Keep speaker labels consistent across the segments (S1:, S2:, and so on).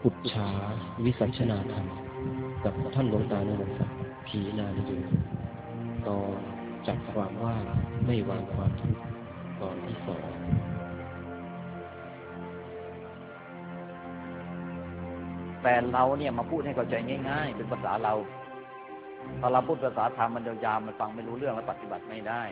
S1: ปุจฉาวิสัชนาธรรมกับท่านหลวงตาโนนศักดิ์ขีณานิโยตอนจับความว่างไม่วางความทุกข์ตอนที่สอง
S2: แต่เราเนี่ยมาพูดให้เข้าใจง่ายๆเป็นภาษาเราพอเราพูดภาษาธรรมมันยาวๆมันฟังไม่รู้เรื่องและปฏิบัติไม่ได้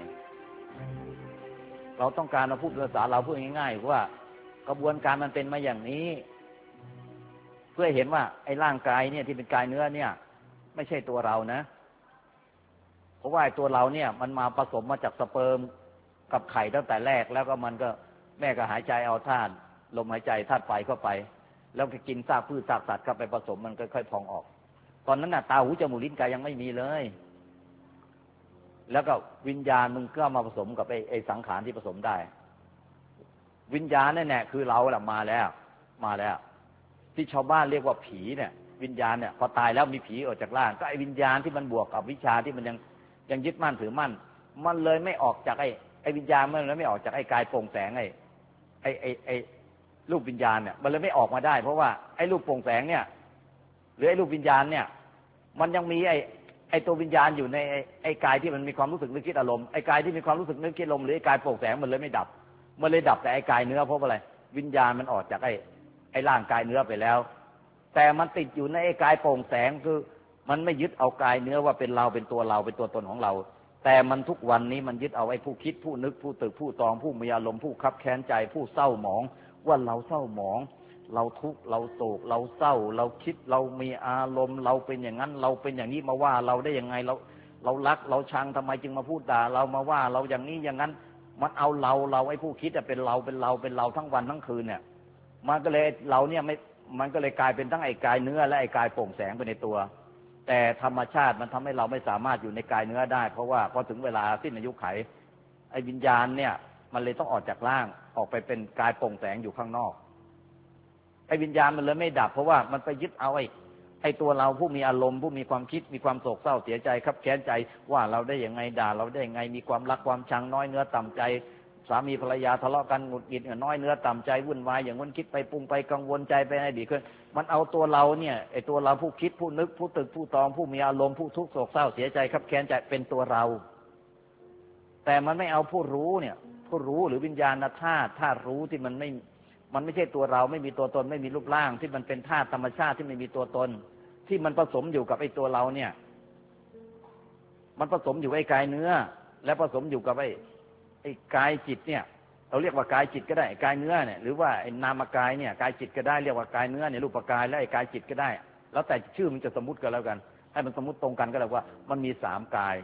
S2: เราต้องการมาพูดภาษาเราพูดง่ายๆว่ากระบวนการมันเป็นมาอย่างนี้เพื่อเห็นว่าไอ้ร่างกายเนี่ยที่เป็นกายเนื้อเนี่ยไม่ใช่ตัวเรานะเพราะว่าตัวเราเนี่ยมันมาผสมมาจากสเปิร์มกับไข่ตั้งแต่แรกแล้วก็มันก็แม่ก็หายใจเอาธาตุลมหายใจธาตุไฟเข้าไปแล้วก็กินซากพืชซากสัตว์เข้าไปผสมมันค่อยๆพองออกตอนนั้นน่ะตาหูจมูกลิ้นกายยังไม่มีเลยแล้วก็วิญญาณมึงก็มาผสมกับไอ้สังขารที่ผสมได้วิญญาณนั่นแหละคือเราแหละมาแล้วที่ชาวบ้านเรียกว่าผีเนี่ยวิญญาณเนี่ยพอตายแล้วมีผีออกจากร่างก็ไอ้วิญญาณที่มันบวกกับวิชาที่มันยังยึดมั่นถือมั่นมันเลยไม่ออกจากไอ้วิญญาณมันเลยไม่ออกจากไอ้กายโปร่งแสงไอ้รูปวิญญาณเนี่ยมันเลยไม่ออกมาได้เพราะว่าไอ้รูปโปร่งแสงเนี่ยหรือไอ้รูปวิญญาณเนี่ยมันยังมีไอ้ตัววิญญาณอยู่ในไอ้กายที่มันมีความรู้สึกนึกคิดอารมณ์ไอ้กายที่มีความรู้สึกนึกคิดอารมณ์หรือไอ้กายโปร่งแสงมันเลยไม่ดับมันเลยดับแต่ไอ้กายเนื้อเพราะอะไรวิญญาณมันออกจากไอ้ร่างกายเนื้อไปแล้วแต่มันติดอยู่ในไอ้กายโปร่งแสงคือมันไม่ยึดเอากายเนื้อว่าเป็นเราเป็นตัวเราเป็นตัวตนของเราแต่มันทุกวันนี้มันยึดเอาไอ้ผู้คิดผู้นึกผู้ตึกผู้ตองผู้มีอารมณ์ผู้คับแค้นใจผู้เศร้าหมองว่าเราเศร้าหมองเราทุกข์เราโศกเราเศร้าเราคิดเรามีอารมณ์เราเป็นอย่างนั้นเราเป็นอย่างนี้มาว่าเราได้ยังไงเรารักเราชังทำไมจึงมาพูดด่าเรามาว่าเราอย่างนี้อย่างนั้นมันเอาเราไอ้ผู้คิดเป็นเราทั้งวันทั้งคืนเนี่ยมันก็เลยเราเนี่ยไม่มันก็เลยกลายเป็นทั้งไอ้กายเนื้อและไอ้กายโปร่งแสงไปในตัวแต่ธรรมชาติมันทำให้เราไม่สามารถอยู่ในกายเนื้อได้เพราะว่าพอถึงเวลาสิ้นอายุไขไอ้วิญญาณเนี่ยมันเลยต้องออกจากร่างออกไปเป็นกายโปร่งแสงอยู่ข้างนอกไอ้วิญญาณมันเลยไม่ดับเพราะว่ามันไปยึดเอาไอ้ตัวเราผู้มีอารมณ์ผู้มีความคิดมีความโศกเศร้าเสียใจคับแค้นใจว่าเราได้ยังไงด่าเราได้ยังไงมีความรักความชังน้อยเนื้อต่ำใจสามีภรรยาทะเลาะกันหงุดหงิดน้อยเนื้อต่ำใจวุ่นวายอย่างนั้นคิดไปปรุงไปกังวลใจไปให้ดีขึ้นมันเอาตัวเราเนี่ยไอ้ตัวเราผู้คิดผู้นึกผู้ตึกผู้ตองผู้มีอารมณ์ผู้ทุกข์โศกเศร้าเสียใจคับแค้นใจเป็นตัวเราแต่มันไม่เอาผู้รู้เนี่ยผู้รู้หรือวิญญาณธาตุรู้ที่มันไม่ใช่ตัวเราไม่มีตัวตนไม่มีรูปร่างที่มันเป็นธาตุธรรมชาติที่ไม่มีตัวตนที่มันผสมอยู่กับไอ้ตัวเราเนี่ยมันผสมอยู่ไอ้กายเนื้อและผสมอยู่กับไอ้กายจิตเนี่ยเราเรียกว่ากายจิตก็ได้กายเนื้อเนี่ยหรือว่าไอ้นามกายเนี่ยกายจิตก็ได้เรียกว่ากายเนื้อเนี่ยรูปกายและไอ้กายจิตก็ได้แล้วแต่ชื่อมันจะสมมุติกันแล้วกันให้มันสมมุติตรงกันก็แล้วว่ามันมี3 กาย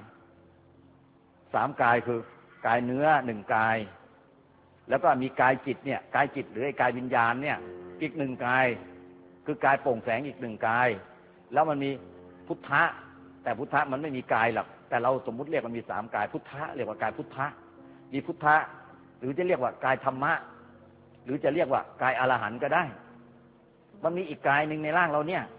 S2: 3 กายคือกายเนื้อ1 กายแล้วก็มีกายจิตเนี่ยกายจิตหรือไอ้กายวิญญาณเนี่ยอีก1 กายคือกายโปร่งแสงอีก1 กายแล้วมันมีพุทธะแต่พุทธะมันไม่มีกายหรอกแต่เราสมมุติเรียกมันมี3 กายพุทธะเรียกว่ากายพุทธะมีพุทธะหรือจะเรียกว่ากายธรรมะหรือจะเรียกว่ากายอรหันต์ก็ได้มันมีอีกกายหนึ่งในร่างเราเนี่ย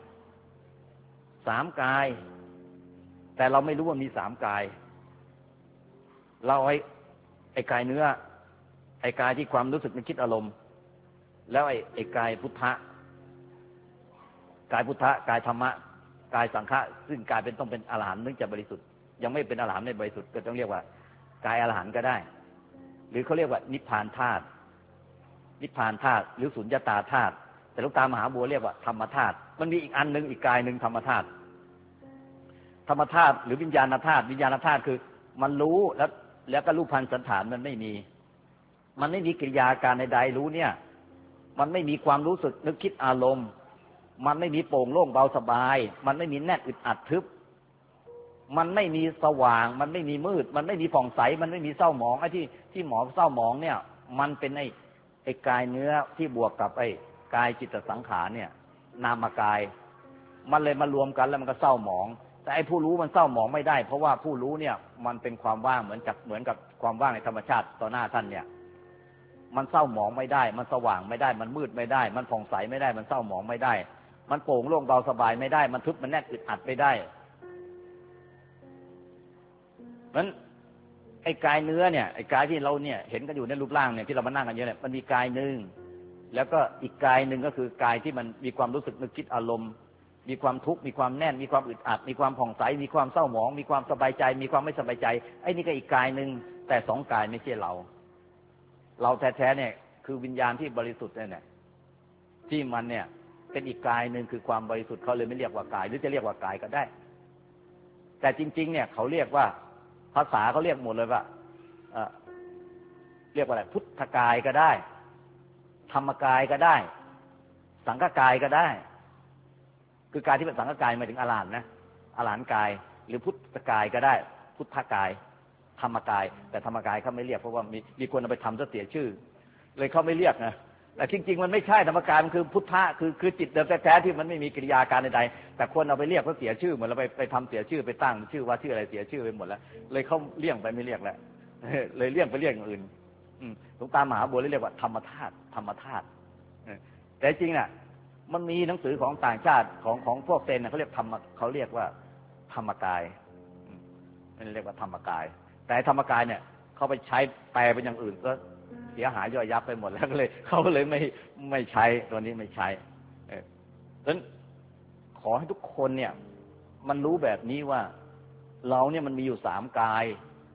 S2: 3 กายแต่เราไม่รู้ว่ามี3 กายเราไอ้กายเนื้อไอ้กายที่ความรู้สึกนึกคิดอารมณ์แล้วไอ้กายพุทธะกายพุทธะกายธรรมะกายสังฆะซึ่งกายต้องเป็นอรหันต์นึกจะบริสุทธิ์ยังไม่เป็นอรหันต์ในบริสุทธิ์ก็ต้องเรียกว่ากายอรหันต์ก็ได้หรือเขาเรียกว่านิพพานธาตุนิพพานธาตุหรือสุญญตาธาตุแต่หลวงตามหาบัวเรียกว่าธรรมธาตุมันมีอีกอันนึงอีกกายนึงธรรมธาตุธรรมธาตุหรือวิญญาณธาตุวิญญาณธาตุคือมันรู้แล้วก็รูปพันธ์สันฐานมันไม่มีกิริยาการใดๆรู้เนี่ยมันไม่มีความรู้สึกนึกคิดอารมณ์มันไม่มีโปร่งโล่งเบาสบายมันไม่มีแนบอึดอัดทึบมันไม่มีสว่างมันไม่มีมืดมันไม่มีผ่องใสมันไม่มีเศร้าหมองไอ้ที่หมอเศร้าหมองเนี่ยมันเป็นไอ้กายเนื้อที่บวกกับไอ้กายจิตสังขารเนี่ยนามกายมันเลยมารวมกันแล้วมันก็เศร้าหมองแต่ไอ้ผู้รู้มันเศร้าหมองไม่ได้เพราะว่าผู้รู้เนี่ยมันเป็นความว่างเหมือนกับความว่างในธรรมชาติต่อหน้าท่านเนี่ยมันเศร้าหมองไม่ได้มันสว่างไม่ได้มันมืดไม่ได้มันผ่องใสไม่ได้มันเศร้าหมองไม่ได้มันโปร่งโล่งเบาสบายไม่ได้มันทึบมันแนบอึดอัดไม่ได้นั้นไอ้กายเนื้อเนี่ยไอ้กายที่เราเนี่ยเห็นกันอยู่ในรูปร่างเนี่ยที่เรามานั่งกันอยู่เนี่ยมันมีกายหนึ่งแล้วก็อีกกายหนึ่งก็คือกายที่มันมีความรู้สึกนึกคิดอารมณ์มีความทุกข์มีความแน่นมีความอึดอัดมีความผ่องใสมีความเศร้าหมองมีความสบายใจมีความไม่สบายใจไอ้นี่ก็อีกกายหนึ่งแต่สองกายไม่ใช่เราแท้ๆเนี่ยคือวิญญาณที่บริสุทธิ์เนี่ยที่มันเนี่ยเป็นอีกกายหนึ่งคือความบริสุทธิ์เขาเลยไม่เรียกว่ากายหรือจะเรียกว่ากายก็ได้แต่จริงๆเนี่ยเขาเรียกว่าภาษาเขาเรียกหมดเลยว่าเรียกว่าอะไรพุทธกายก็ได้ธรรมกายก็ได้สังฆกายก็ได้คือกายที่เป็นสังฆกายหมายถึงอรหันต์นะอรหันต์กายหรือพุทธกายก็ได้พุทธกายธรรมกายแต่ธรรมกายเขาไม่เรียกเพราะว่ามีคนเอาไปทำซะเสียชื่อเลยเขาไม่เรียกนะแต่จริงๆมันไม่ใช่ธรรมกายมันคือพุทธะคือจิตเดิมแท้ๆที่มันไม่มีกิริยาการใดๆแต่คนเอาไปเรียกเพราะเสียชื่อเหมือนเราไปทำเสียชื่อไปตั้งชื่อว่าชื่ออะไรเสียชื่อไปหมดแล้วเลยเขาเลี่ยงไปไม่เรียกแล้วเลยเลี่ยงไปเรียกอย่างอื่นหลวงตามหาบัวเรียกว่าธรรมธาตุธรรมธาตุแต่จริงน่ะมันมีหนังสือของต่างชาติของพวกเซนเขาเรียกเขาเรียกว่าธรรมกายไม่เรียกว่าธรรมกายแต่ธรรมกายเนี่ยเขาไปใช้แปลเป็นอย่างอื่นก็เสียหายย่อยยับไปหมดแล้วก็เลยเขาเลยไม่ใช้ตัวนี้ไม่ใช้ดังนั้นขอให้ทุกคนเนี่ยมันรู้แบบนี้ว่าเราเนี่ยมันมีอยู่3กาย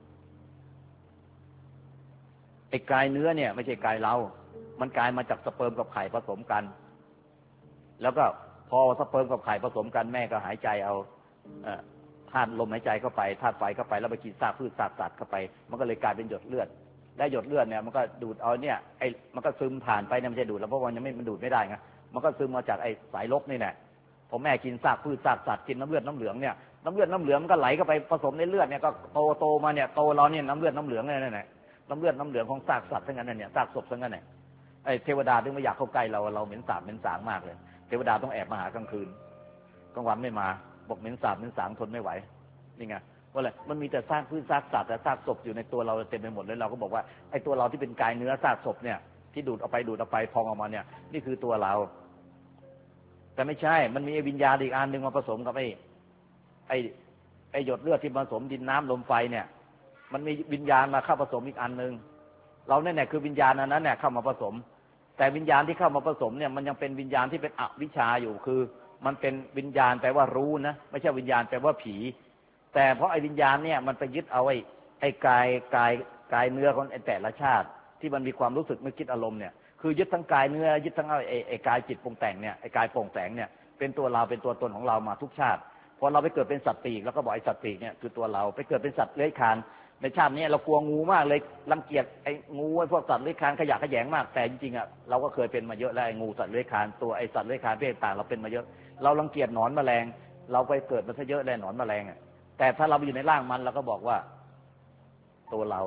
S2: ไอ้กายเนื้อเนี่ยไม่ใช่กายเรามันกลายมาจากสเปิร์มกับไข่ผสมกันแล้วก็พอสเปิร์มกับไข่ผสมกันแม่ก็หายใจเอาธาตุลมหายใจเข้าไปธาตุไฟเข้าไปแล้วไปกินซากพืชซากสัตว์เข้าไปมันก็เลยกลายเป็นหยดเลือดได้หยดเลือดเนี่ยมันก็ดูดเอาเนี่ยมันก็ซึมผ่านไปเนี่ยมันจะดูดแล้วเพราะว่ามันดูดไม่ได้ไงมันก็ซึมมาจากไอ้สายรกนี่แหละพอแม่กินซากพืชซากสัตว์กินน้ำเลือดน้ำเหลืองเนี่ยน้ำเลือดน้ำเหลืองมันก็ไหลเข้าไปผสมในเลือดเนี่ยก็โตมาเนี่ยโตเราเนี่ยน้ำเลือดน้ำเหลืองเนี่ยแหละน้ำเลือดน้ำเหลืองของซากสัตว์ทั้งนั้นเนี่ยซากศพทั้งนั้นเนี่ยไอ้เทวดาถึงไม่อยากเข้าใกล้เราเหม็นสาบเหม็นสางมากเลยเทวดาต้องแอบมาหากลางคืนกลางวันไม่มาบอกเหม็นสาบเหม็นสางทนไม่ไหวนี่ไงว่าอะไรมันมีแต่ซากพืชซากสัตว์แต่ซากศพอยู่ในตัวเราเต็มไปหมดเลยเราก็บอกว่าไอ้ตัวเราที่เป็นกายเนื้อซากศพเนี่ยที่ดูดออกไปพองออกมาเนี่ยนี่คือตัวเราแต่ไม่ใช่มันมีวิญญาณอีกอันนึงมาผสมกับไอ้หยดเลือดที่ผสมดินน้ำลมไฟเนี่ยมันมีวิญญาณมาเข้าผสมอีกอันนึงเราเนี่ยคือวิญญาณนั้นเนี่ยเข้ามาผสมแต่วิญญาณที่เข้ามาผสมเนี่ยมันยังเป็นวิญญาณที่เป็นอวิชชาอยู่คือมันเป็นวิญญาณแปลว่ารู้นะไม่ใช่วิญญาณแปลว่าผีแต่เพราะไอ้วิญญาณเนี่ยมันไปยึดเอาไอ้กายเนื้อของไอ้แต่ละชาติที่มันมีความรู้สึกนึกคิดอารมณ์เนี่ยคือยึดทั้งกายเนื้อยึดทั้งไอ้กายจิตปรุงแต่งเนี่ยไอ้กายปรุงแต่งเนี่ยเป็นตัวเราเป็นตัวตนของเรามาทุกชาติพอเราไปเกิดเป็นสัตว์ปีกแล้วก็บอกไอ้สัตว์ปีกเนี่ยคือตัวเราไปเกิดเป็นสัตว์เลื้อยคลานในชาตินี้เรากลัวงูมากเลยรังเกียจไอ้งูไอ้พวกสัตว์เลื้อยคลานขยะแขยงมากแต่จริงๆอ่ะเราก็เคยเป็นมาเยอะแล้วไอ้งูสัตว์เลื้อยคลานตัวไอ้สัตว์เลื้อยคลานเพศต่างเราเป็นมาเยอะเรารังเกียจหนอนแมลงเราไปเกิดมาซะเยอะเลยหนอนแมลงอ่ะแต่ถ้าเราไปอยู่ในร่างมันเราก็บอกว่าตัวเรา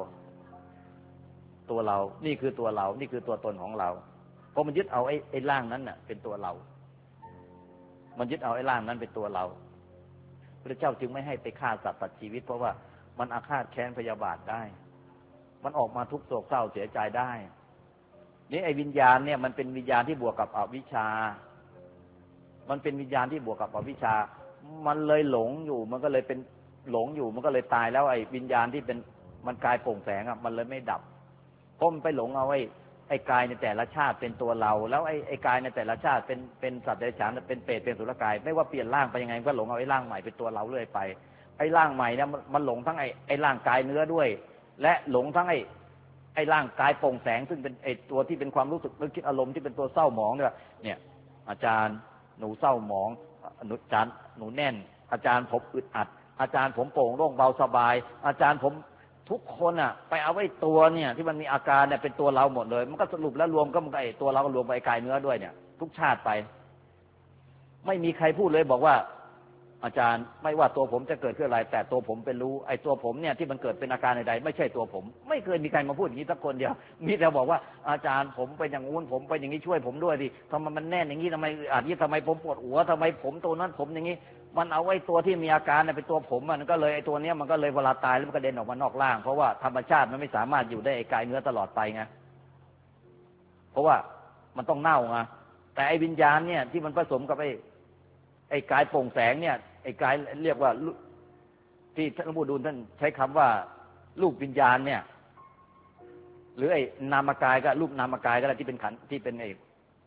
S2: นี่คือตัวเรานี่คือตัวตนของเราเพราะมันยึดเอาไอ้ร่างนั้นน่ะเป็นตัวเรามันยึดเอาไอ้ร่างนั้นเป็นตัวเราพระเจ้าจึงไม่ให้ไปฆ่าสัตว์ตัดชีวิตเพราะว่ามันอาฆาตแค้นพยาบาทได้มันออกมาทุกข์โศกเศร้าเสียใจได้นี่ไอ้วิญญาณเนี่ยมันเป็นวิญญาณที่บวกกับอวิชชามันเป็นวิญญาณที่บวกกับอวิชชามันเลยหลงอยู่มันก็เลยเป็นหลงอยู่มันก็เลยตายแล้วไอ้วิญญาณที่เป็นมันกายโปร่งแสงอ่ะมันเลยไม่ดับเพราะมันไปหลงเอาไอ้กายในแต่ละชาติเป็นตัวเราแล้วไอ้กายในแต่ละชาติเป็นสัตว์เดรัจฉานเป็นเปรตเป็นอสุรกายไม่ว่าเปลี่ยนร่างไปยังไงก็หลงเอาไอ้ร่างใหม่เป็นตัวเราเรื่อยไปไอ้ร่างใหม่เนี่ยมันหลงทั้งไอ้ร่างกายเนื้อด้วยและหลงทั้งไอ้ร่างกายโปร่งแสงซึ่งเป็นไอ้ตัวที่เป็นความรู้สึกนึกคิดอารมณ์ที่เป็นตัวเศร้าหมองเนี่ยอาจารย์หนูเศร้าหมองอาจารย์หนูแน่นอาจารย์ผมอึดอัดอาจารย์ผมโปร่งโล่งเบาสบายอาจารย์ผมทุกคนอ่ะไปเอาไอ้ตัวเนี่ยที่มันมีอาการเนี่ยเป็นตัวเราหมดเลยมันก็สรุปแล้วรวมก็มันไอ้ตัวเราก็รวมไปกายเนื้อด้วยเนี่ยทุกชาติไปไม่มีใครพูดเลยบอกว่าอาจารย์ไม่ว่าตัวผมจะเกิดขึ้นอะไรแต่ตัวผมเป็นรู้ไอ้ตัวผมเนี่ยที่มันเกิดเป็นอาการใดๆไม่ใช่ตัวผมไม่เคยมีใครมาพูดอย่างนี้สักคนเดียวมีแต่บอกว่าอาจารย์ผมเป็นอย่างงู้นผมเป็นอย่างนี้ช่วยผมด้วยดิทำไมมันแน่นอย่างนี้ทำไมอาทิตย์ทำไมผมปวดหัวทำไมผมตัวนั้นผมอย่างนี้มันเอาไอ้ตัวที่มีอาการเนี่ยเป็นตัวผมมันก็เลยไอ้ตัวเนี้ยมันก็เลยเวลาตายแล้วมันกระเด็นออกมานอกร่างเพราะว่าธรรมชาติมันไม่สามารถอยู่ได้ไอ้กายเนื้อตลอดไปไงเพราะว่ามันต้องเน่าไงแต่ไอ้วิญญาณเนี่ยที่มันผสมกับไอ้กายโปร่งแสงเนี่ยไอ้กายเรียกว่าที่ท่านหลวงปู่ดูลท่านใช้คำว่ารูปวิญญาณเนี่ยหรือไอ้นามกายก็รูปนามกายก็ได้ที่เป็นขันธ์ที่เป็นไอ้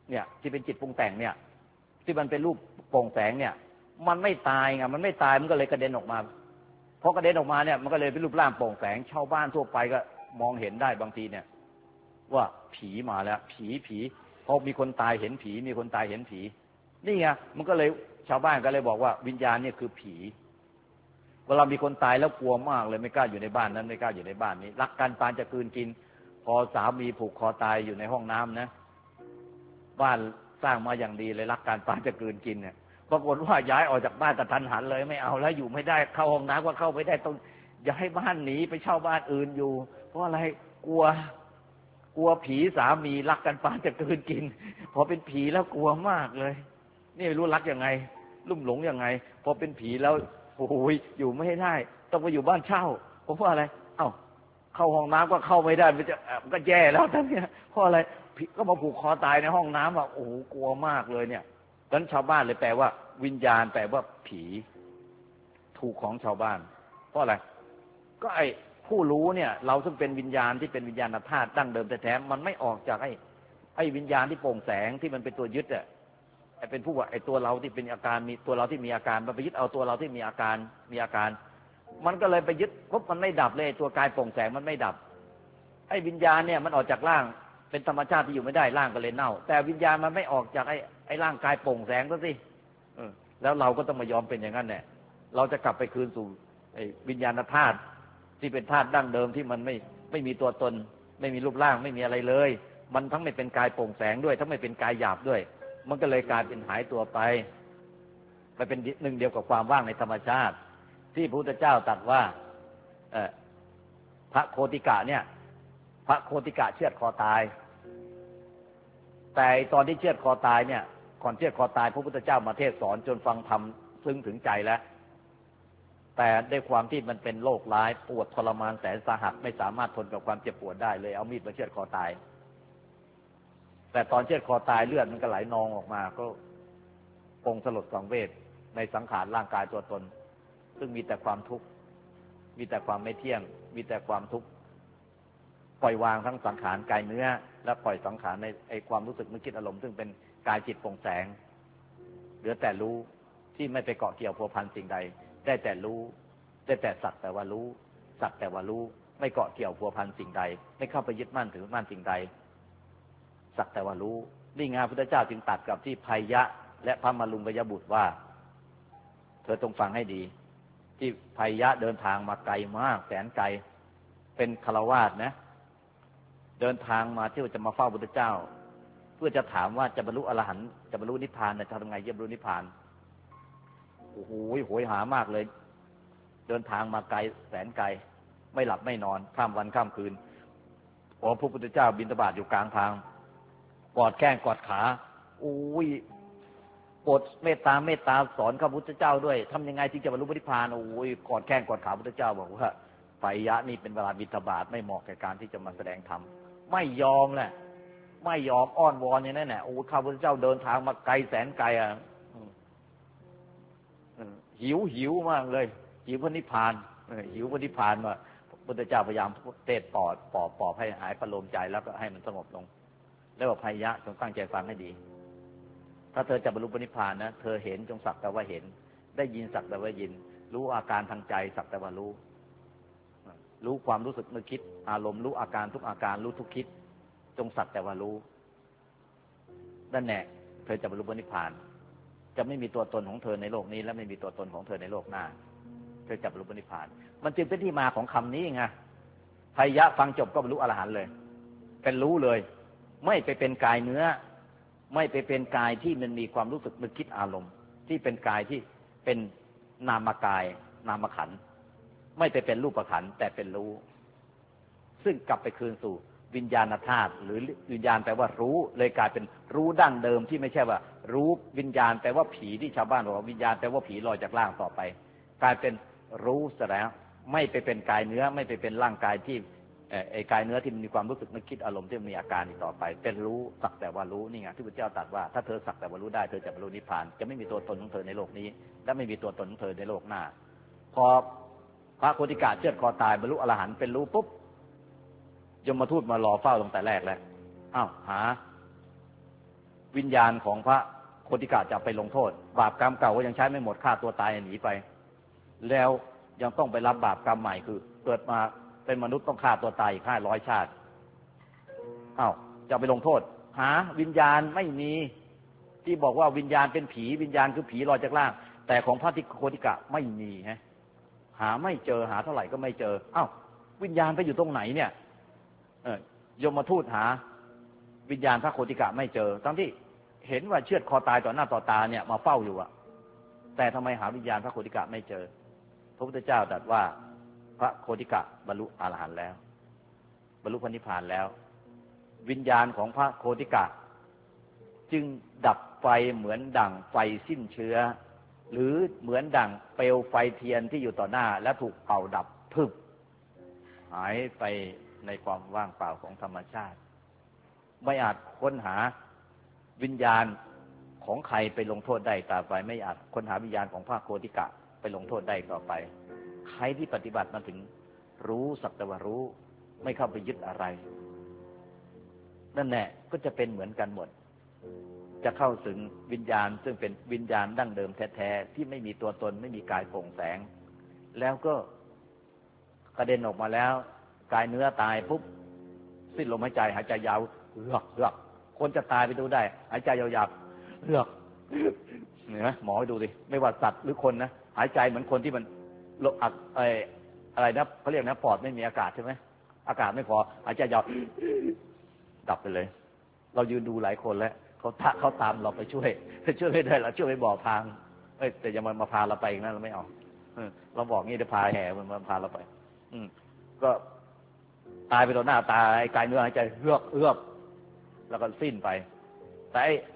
S2: เนี่ยที่เป็นจิตปรุงแต่งเนี่ยที่มันเป็นรูปโปร่งแสงเนี่ยมันไม่ตายไงมันไม่ตายมันก็เลยกระเด็นออกมาพอกระเด็นออกมาเนี่ยมันก็เลยเป็นรูปร่างโปร่งแสงชาวบ้านทั่วไปก็มองเห็นได้บางทีเนี่ยว่าผีมาแล้วผีพอมีคนตายเห็นผีมีคนตายเห็นผีนี่ไงมันก็เลยชาวบ้านก็เลยบอกว่าวิญญาณเนี่ยคือผีเวลามีคนตายแล้วกลัวมากเลยไม่กล้าอยู่ในบ้านนั้นไม่กล้าอยู่ในบ้านนี้รักกันปานจะกลืนกินพอสามีผูกคอตายอยู่ในห้องน้ำนะบ้านสร้างมาอย่างดีเลยรักกันปานจะกลืนกินเนี่ยปรากฏว่าย้ายออกจากบ้านกระทันหันเลยไม่เอาแล้วอยู่ไม่ได้เข้าห้องน้ำก็เข้าไม่ได้ต้องย้ายบ้านหนีไปเช่าบ้านอื่นอยู่เพราะอะไรกลัวผีสามีรักกันปานจะกลืนกินพอเป็นผีแล้วกลัวมากเลยนี่ไม่รู้รักยังไงลุ่มหลงยังไงพอเป็นผีแล้วโอ้ยอยู่ไม่ได้ต้องไปอยู่บ้านเช่าเพราะอะไรเอ้าเข้าห้องน้ำก็เข้าไม่ได้มันก็แย่แล้วทั้งนี้เพราะอะไรก็มาผูกคอตายในห้องน้ำอ่ะโอ้โหกลัวมากเลยเนี่ยดังนั้นชาวบ้านเลยแปลว่าวิญญาณแปลว่าผีถูกของชาวบ้านเพราะอะไรก็ไอ้ผู้รู้เนี่ยเราซึ่งเป็นวิญญาณที่เป็นวิญญาณธาตุดั้งเดิมแท้ๆมันไม่ออกจากไอ้วิญญาณที่โปร่งแสงที่มันเป็นตัวยึดอ่ะไอ้เป็นผู้ว่าไอ้ตัวเราที่เป็นอาการมีตัวเราที่มีอาการมันไปยึดเอาตัวเราที่มีอาการมันก็เลยไปยึดปุ๊บมันไม่ดับเลยตัวกายโปร่งแสงมันไม่ดับไอ้วิญญาณเนี่ยมันออกจากร่างเป็นธรรมชาติที่อยู่ไม่ได้ร่างก็เลยเน่าแต่วิญญาณมันไม่ออกจากไอ้ร่างกายโปร่งแสงก็สิแล้วเราก็ต้องมายอมเป็นอย่างนั้นแหละเราจะกลับไปคืนสู่ไอ้วิญญาณธาตุที่เป็นธาตุดั้งเดิมที่มันไม่มีตัวตนไม่มีรูปร่างไม่มีอะไรเลยมันทั้งไม่เป็นกายโปร่งแสงด้วยทั้งไม่เป็นกายหยาบด้วยมันก็เลยกลายเป็นหายตัวไปเป็นหนึ่งเดียวกับความว่างในธรรมชาติที่พระพุทธเจ้าตรัสว่าพระโคติกะเนี่ยพระโคติกะเชือดคอตายแต่ตอนที่เชือดคอตายเนี่ยก่อนเชือดคอตายพระพุทธเจ้ามาเทศสอนจนฟังธรรมซึ้งถึงใจแล้วแต่ด้วยความที่มันเป็นโรคร้ายปวดทรมานแสนสาหัสไม่สามารถทนกับความเจ็บปวดได้เลยเอามีดมาเชือดคอตายแต่ตอนเชือดคอตายเลือดมันก็ไหลนองออกมาก็ปงสลดสังเวชในสังขารร่างกายตัวตนซึ่งมีแต่ความทุกข์มีแต่ความไม่เที่ยงมีแต่ความทุกข์ปล่อยวางทั้งสังขารกายเนื้อและปล่อยสังขารในไอความรู้สึกนึกคิดอารมณ์ซึ่งเป็นกายจิตโปร่งแสงเหลือแต่รู้ที่ไม่ไปเกาะเกี่ยวพัวพันสิ่งใดได้แต่รู้ได้แต่สักแต่ว่ารู้สักแต่ว่ารู้ไม่เกาะเกี่ยวพัวพันสิ่งใดไม่เข้าไปยึดมั่นถือมั่นสิ่งใดสักแต่ว่ารู้นี่ไงพระพุทธเจ้าจึงตัดกับที่ไพยะและพระมลุงกยบุตรว่าเธอต้องฟังให้ดีที่ไพยะเดินทางมาไกลมากแสนไกลเป็นฆราวาสนะเดินทางมาที่จะมาเฝ้าพระพุทธเจ้าเพื่อจะถามว่าจะบรรลุอรหันต์จะบรรลุนิพพานจะทำไงจะบรรลุนิพพานโอ้โหโหยหามากเลยเดินทางมาไกลแสนไกลไม่หลับไม่นอนข้ามวันข้ามคืนพอพระพุทธเจ้าบิณฑบาตอยู่กลางทางกอดแข้งกอดขาโอ้ยโปรดเมตตาสอนข้าพุทธเจ้าด้วยทำยังไงที่จะบรรลุนิพพานโอ้ยกอดแข้งกอดขาพุทธเจ้าบอกว่าไพยะนี่เป็นเวลาบิณฑบาตไม่เหมาะแก่การที่จะมาแสดงธรรมไม่ยอมแหละไม่ยอมอ้อนวอนอย่างนั้นแหละโอ้ข้าพุทธเจ้าเดินทางมาไกลแสนไกลอ่ะหิวมากเลยหิวพระนิพพานหิวพระนิพพานมาพุทธเจ้าพยายามเทศปลอบให้หายประโลมใจแล้วก็ให้มันสงบลงแล้วบอกไพยะจงตั้งใจฟังให้ดีถ้าเธอจะบรรลุพระนิพพานนะเธอเห็นจงสักแต่ว่าเห็นได้ยินสักแต่ว่ายินรู้อาการทางใจสักแต่ว่ารู้ความรู้สึกนึกคิดอารมณ์รู้อาการทุกอาการรู้ทุกคิดจงสักแต่ว่ารู้นั่นแหละเธอจะบรรลุพระนิพพานจะไม่มีตัวตนของเธอในโลกนี้และไม่มีตัวตนของเธอในโลกหน้าเธอจะบรรลุพระนิพพานมันจึงเป็นที่มาของคำนี้ไงไพยะฟังจบก็บรรลุอรหันต์เลยเป็นรู้เลยไม่ไปเป็นกายเนื้อไม่ไปเป็นกายที่มันมีความรู้สึกนึกคิดอารมณ์ที่เป็นกายที่เป็นนามกายนามขันธ์ไม่ไปเป็นรูปขันธ์แต่เป็นรู้ซึ่งกลับไปคืนสู่วิญญาณธาตุหรือวิญญาณแปลว่ารู้เลยกลายเป็นรู้ดั้งเดิมที่ไม่ใช่ว่ารู้วิญญาณแปลว่าผีที่ชาวบ้านบอกว่าวิญญาณแปลว่าผีลอยจากร่างต่อไปกลายเป็นรู้ซะแล้วไม่ไปเป็นกายเนื้อไม่ไปเป็นร่างกายที่ไอ้กายเนื้อที่มีความรู้สึกนึกคิดอารมณ์ที่มีอาการอีกต่อไปเป็นรู้สักแต่ว่ารู้นี่ไงที่พระเจ้าตรัสว่าถ้าเธอสักแต่ว่ารู้ได้เธอจะบรรลุนิพพานจะไม่มีตัวตนของเธอในโลกนี้และไม่มีตัวตนของเธอในโลกหน้าพอพระโคติกะเชือดคอตายบรรลุอรหันต์เป็นรู้ปุ๊บยมทูตมารอเฝ้าตั้งแต่แรกแล้วอ้าวหาวิญญาณของพระโคติกะจะไปลงโทษบาปกรรมเก่าก็ยังใช้ไม่หมดฆ่าตัวตายหนีไปแล้วยังต้องไปรับบาปกรรมใหม่คือเกิดมาเป็นมนุษย์ต้องฆ่าตัวตายอีก500 ชาติจะไปลงโทษหาวิญญาณไม่มีที่บอกว่าวิญญาณเป็นผีวิญญาณคือผีลอยจากล่างแต่ของพระโคติกะไม่มีหาไม่เจอหาเท่าไหร่ก็ไม่เจอวิญญาณไปอยู่ตรงไหนเนี่ยยมทูตหาวิญญาณพระโคติกะไม่เจอทั้งที่เห็นว่าเชือดคอตายต่อหน้าต่อตาเนี่ยมาเฝ้าอยู่แต่ทำไมหาวิญญาณพระโคติกะไม่เจอพระพุทธเจ้าตรัสว่าพระโคติกะบรรลุอรหันต์แล้วบรรลุพระนิพพานแล้ววิญญาณของพระโคติกะจึงดับไฟเหมือนดั่งไฟสิ้นเชื้อหรือเหมือนดั่งเปลวไฟเทียนที่อยู่ต่อหน้าและถูกเป่าดับพึบหายไปในความว่างเปล่าของธรรมชาติไม่อาจค้นหาวิญญาณของใครไปลงโทษได้ต่อไปไม่อาจค้นหาวิญญาณของพระโคติกะไปลงโทษได้ต่อไปใครที่ปฏิบัติมาถึงรู้สักแต่ว่ารู้ไม่เข้าไปยึดอะไรนั่นแหละก็จะเป็นเหมือนกันหมดจะเข้าถึงวิญญาณซึ่งเป็นวิญญาณดั้งเดิมแท้ๆที่ไม่มีตัวตนไม่มีกายโปร่งแสงแล้วก็กระเด็นออกมาแล้วกายเนื้อตายปุ๊บสิ้นลมหายใจหายใจยาวเฮือกคนจะตายไปดูได้หายใจยาวๆเฮือกเห็นไหมหมอไปดูดิไม่ว่าสัตว์หรือคนนะหายใจเหมือนคนที่มันลมอะไรนะเขาเรียกนะปอดไม่มีอากาศใช่ไหมอากาศไม่พอหายใจยาวดับไปเลยเรายืนดูหลายคนแล้วเขาตามเราไปช่วยไม่ได้เราช่วยไปบอกทางแต่อย่ามาพาเราไปอีกนะเราไม่เอาเราบอกงี้จะพาแห่มันมาพาเราไปก็ตายไปต่อหน้าตาไอ้กายเนื้อหายใจเฮือกแล้วก็สิ้นไปแต่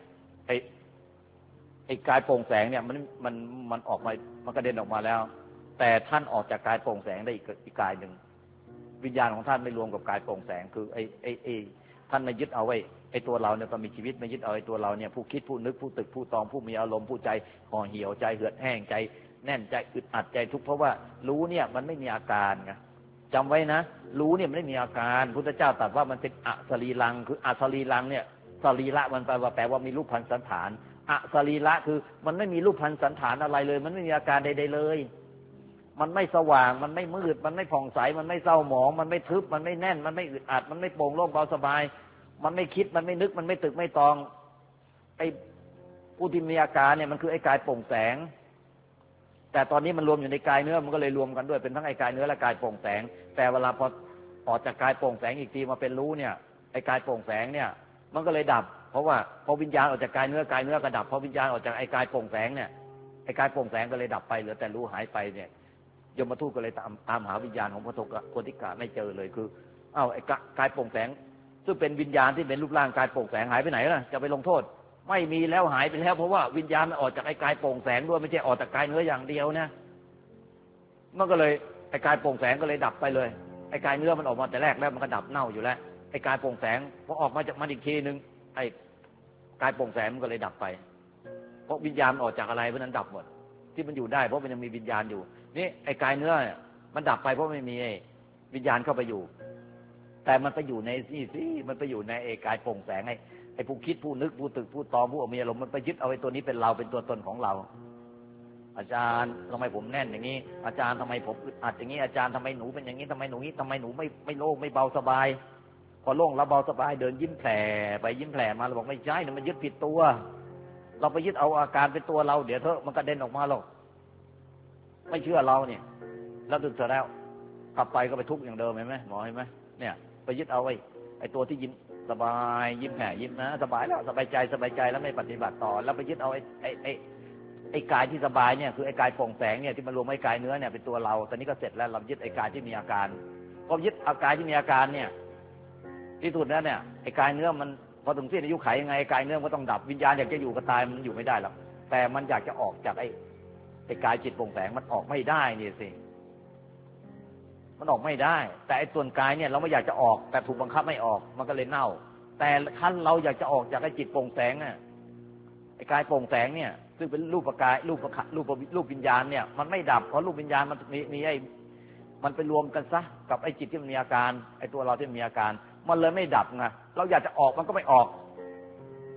S2: ไอ้กายโปร่งแสงเนี่ยมันออกมามันกระเด็นออกมาแล้วแต่ท่านออกจากกายโปร่งแสงได้อีกกายหนึ่งวิญญาณของท่านไม่รวมกับกายโปร่งแสงคือไอ้ท่านไม่ยึดเอาไว้ไอ้ตัวเราเนี่ยก็มีชีวิตไม่ยึดเอาไอ้ตัวเราเนี่ยผู้คิดผู้นึกผู้ตึกผู้ตองผู้มีอารมณ์ผู้ใจห่อเหี่ยวใจเหือดแห้งใจแน่นใจอึดอัดใจทุกข์เพราะว่ารู้เนี่ยมันไม่มีอาการไงจำไว้นะรู้เนี่ยมันไม่มีอาการพุทธเจ้าตรัสว่ามันเป็นอสรีรังคืออสรีรังเนี่ยสรีระมันแปลว่ามีรูปพรรณสันฐานอสรีระคือมันไม่มีรูปพรรณสันฐานอะไรเลยมันไม่มีอาการใดๆเลยมันไม่สว่างมันไม่มืดมันไม่ผ่องใสมันไม่เศร้าหมองมันไม่ทึบมันไม่แน่นมันไม่อึดอัดมันไม่โปร่งโล่งเบาสบายมันไม่คิดมันไม่นึกมันไม่ตึกไม่ตองไอ้ผู้ที่มีอาการเนี่ยมันคือไอ้กายโปร่งแสงแต่ตอนนี้มันรวมอยู่ในกายเนื้อมันก็เลยรวมกันด้วยเป็นทั้งไอ้กายเนื้อและกายโปร่งแสงแต่เวลาพอออกจากกายโปร่งแสงอีกทีมาเป็นรู้เนี่ยไอ้กายโปร่งแสงเนี่ยมันก็เลยดับเพราะว่าพอวิญญาณออกจากกายเนื้อก็ดับพอวิญญาณออกจากไอ้กายโปร่งแสงเนี่ยไอ้กายโปร่งแสงก็เลยดับไปเหลือแต่รู้หายไปเนี่ยยมทูตก็เลยตามหาวิญญาณของพระโคติกะไม่เจอเลยคือไอ้กายโปร่งแสงซึ่งเป็นวิญญาณที่เป็นรูปร่างกายโปร่งแสงหายไปไหนล่ะจะไปลงโทษไม่มีแล้วหายไปแล้วเพราะว่าวิญญาณมันออกจากไอ้กายโปร่งแสงด้วยไม่ใช่ออกจากกายเนื้ออย่างเดียวนะมันก็เลยไอ้กายโปร่งแสงก็เลยดับไปเลยไอ้กายเนื้อมันออกมาแต่แรกแล้วมันก็ดับเน่าอยู่แล้วไอ้กายโปร่งแสงพอออกมาจากมันอีกทีนึงไอ้กายโปร่งแสงมันก็เลยดับไปเพราะวิญญาณออกจากอะไรเพราะนั้นดับหมดที่มันอยู่ได้เพราะมันยังมีวิญญาณอยู่นี่ไอ้กายเนื้อเนี่ยมันดับไปเพราะไม่มีวิญญาณเข้าไปอยู่แต่มันไปอยู่ในนี่มันไปอยู่ในกายโปร่งแสงไอ้ผู้คิดผู้นึกผู้ตึกผู้ตองผู้มีอารมณ์มันไปยึดเอาไอ้ตัวนี้เป็นเราเป็นตัวตนของเราอาจารย์ทำไมผมแน่นอย่างนี้อาจารย์ทำไมผมอึดอัดอย่างนี้อาจารย์ทำไมหนูเป็นอย่างนี้ทำไมหนูนี้ทำไมหนูไม่โล่งไม่เบาสบายพอโล่งแล้วเบาสบายเดินยิ้มแผลไปยิ้มแผลมาเราบอกไม่ใช่เนี่ยมันยึดผิดตัวเราไปยึดเอาอาการเป็นตัวเราเดี๋ยวเถอะมันกระเด็นออกมาหรอกไม่เชื่อเราเนี่ยแล้วถึงจะแล้วกลับไปก็ไปทุกข์อย่างเดิมเห็นไหมหมอเห็นไหมเนี่ยไปยึดเอาไอ้ตัวที่ยิ้มสบายยิ้มแผ่ยิ้มนะสบายแล้วสบายใจแล้วไม่ปฏิบัติต่อแล้วไปยึดเอาไอ้กายที่สบายเนี่ยคือไอ้กายโปร่งแสงเนี่ยที่มันรวมไอ้กายเนื้อเนี่ยเป็นตัวเราตอนนี้ก็เสร็จแล้วเรายึดไอ้กายที่มีอาการพอยึดอาการที่มีอาการเนี่ยที่สุดแล้วเนี่ยไอ้กายเนื้อมันพอถึงสิ้นอายุไขยังไงไอ้กายเนื้อมันต้องดับวิญญาณอยากจะอยู่ก็ตายมันอยู่ไม่ได้หรอกแต่มันอยากจะออกจากไอ้กายจิตโปร่งแสงมันออกไม่ได้นี่สิมันออกไม่ได้แต่ไอ้ส่วนกายเนี่ยเราไม่อยากจะออกแต่ถูกบังคับไม่ออกมันก็เลยเน่าแต่ขั้นเราอยากจะออกจากไอ้จิตโปร่งแสงน่ะไอ้กายโปร่งแสงเนี่ยซึ่งเป็นรูปกายรูปวิญญาณเนี่ยมันไม่ดับเพราะรูปวิญญาณมันมีไอ้มันไปรวมกันซะกับไอ้จิตที่มันมีอาการไอ้ตัวเราที่มีอาการมันเลยไม่ดับไงเราอยากจะออกมันก็ไม่ออก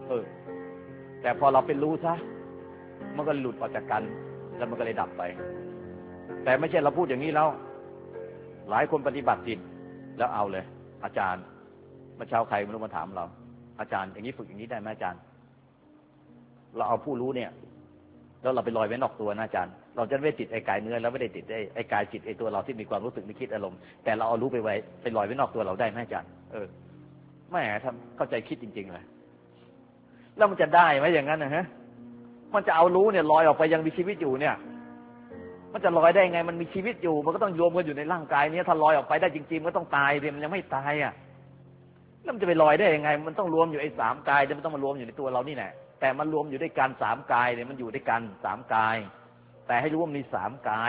S2: แต่พอเราเป็นรู้ซะมันก็หลุดออกจากกันแล้วมันก็เลยดับไปแต่ไม่ใช่เราพูดอย่างนี้แล้วหลายคนปฏิบัติผิดแล้วเอาเลยอาจารย์เมื่อเช้าใครไม่รู้มาถามเราอาจารย์อย่างนี้ฝึกอย่างนี้ได้ไหมอาจารย์เราเอาผู้รู้เนี่ยแล้วเราไปลอยไว้นอกตัวนะอาจารย์เราจะไม่ติดไอ้กายเนื้อแล้วไม่ได้ติดไอ้กายจิตไอ้ตัวเราที่มีความรู้สึกนึกคิดอารมณ์แต่เราเอารู้ไปไว้ไปลอยไว้นอกตัวเราได้ไหมอาจารย์แม่ทำเข้าใจคิดจริงๆเลยแล้วมันจะได้ไหมอย่างนั้นนะฮะมันจะเอารู้เนี่ยลอยออกไปยังมีชีวิตอยู่เนี่ยมันจะลอยได้ไงมันมีชีวิตอยู่มันก็ต้องรวมกันอยู่ในร่างกายนี้ถ้าลอยออกไปได้จริงๆก็ต้องตายดิมันยังไม่ตายอ่ะแล้วมันจะไปลอยได้ยังไงมันต้องรวมอยู่ไอ้3 กายมันต้องมารวมอยู่ในตัวเรานี่แหละแต่มันรวมอยู่ด้วยกัน3 กายเนี่ยมันอยู่ด้วยกัน3 กายแต่ให้รู้ว่ามี3 กาย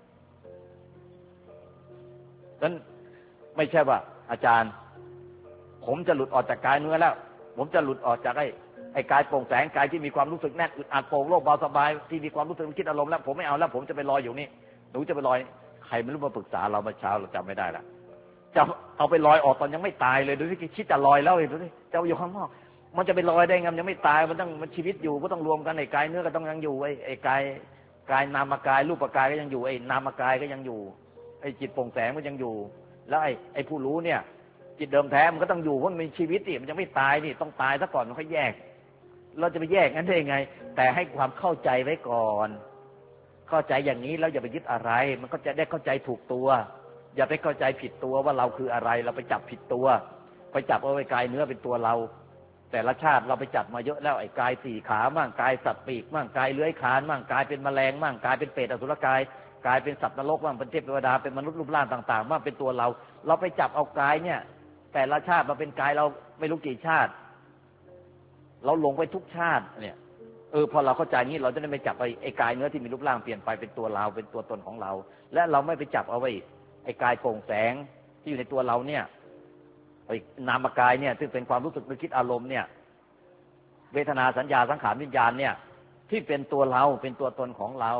S2: นั้นไม่ใช่ว่าอาจารย์ผมจะหลุดออกจากกายเนื้อแล้วผมจะหลุดออกจากไอ้กายโปร่งแสงกายที่มีความรู้สึกแน่นอึดอัดโปร่งโล่งเบาสบายที่มีความรู้สึกคิดอารมณ์แล้วผมไม่เอาแล้วผมจะไปลอยอยู่นี่หนูจะไปลอยใครไม่รู้มาปรึกษาเราเมื่อเช้าเราจำไม่ได้ละจะเอาไปลอยออกตอนยังไม่ตายเลยดูที่คิดจะลอยแล้วดูที่จะอยู่ข้างนอกมันจะไปลอยได้ไงมันยังไม่ตายมันชีวิตอยู่ก็ต้องรวมกันไอ้กายเนื้อก็ต้องยังอยู่ไอ้กายนามกายรูปกายก็ยังอยู่ไอ้นามกายก็ยังอยู่ไอ้จิตโปร่งแสงก็ยังอยู่แล้วไอ้ผู้รู้เนี่ยจิตเดิมแท้มันก็ต้องอยู่เพราะมันมีชีวิตนี่มันยังไม่ตายนี่ต้องตายซะก่อนมันค่อยแยกเราจะไปแยกงั้นได้ยังไงแต่ให้ความเข้าใจไว้ก่อนเข้าใจอย่างนี้แล้วอย่าไปยึดอะไรมันก็จะได้เข้าใจถูกตัวอย่าไปเข้าใจผิดตัวว่าเราคืออะไรเราไปจับผิดตัวไปจับเอาไอ้กายเนื้อเป็นตัวเราแต่ละชาติเราไปจับมาเยอะแล้วไอ้กาย4 ขามั่งกายสัตว์ปีกมั่งกายเลื้อยคลานมั่งกายเป็นแมลงมั่งกายเป็นเปรตอสุรกายกายเป็นสัตว์นรกมั่งเป็นเทพเทวดาเป็นมนุษย์รูปร่างต่างๆมั่งเป็นตัวเราไปจับเอากายเนี่ยแต่ละชาติมาเป็นกายเราไม่รู้กี่ชาติเราหลงไปทุกชาติเนี่ยพอเราเข้าใจนี้เราจะได้ไม่จับไอ้กายเนื้อที่มีรูปร่างเปลี่ยนไปเป็นตัวเราเป็นตัวตนของเราและเราไม่ไปจับเอาไว้ไอ้กายโปร่งแสงที่อยู่ในตัวเราเนี่ยไอ้นามกายเนี่ยซึ่งเป็นความรู้สึกนึกคิดอารมณ์เนี่ยเวทนาสัญญาสังขารวิญญาณเนี่ยที่เป็นตัวเราเป็นตัวตนของเรา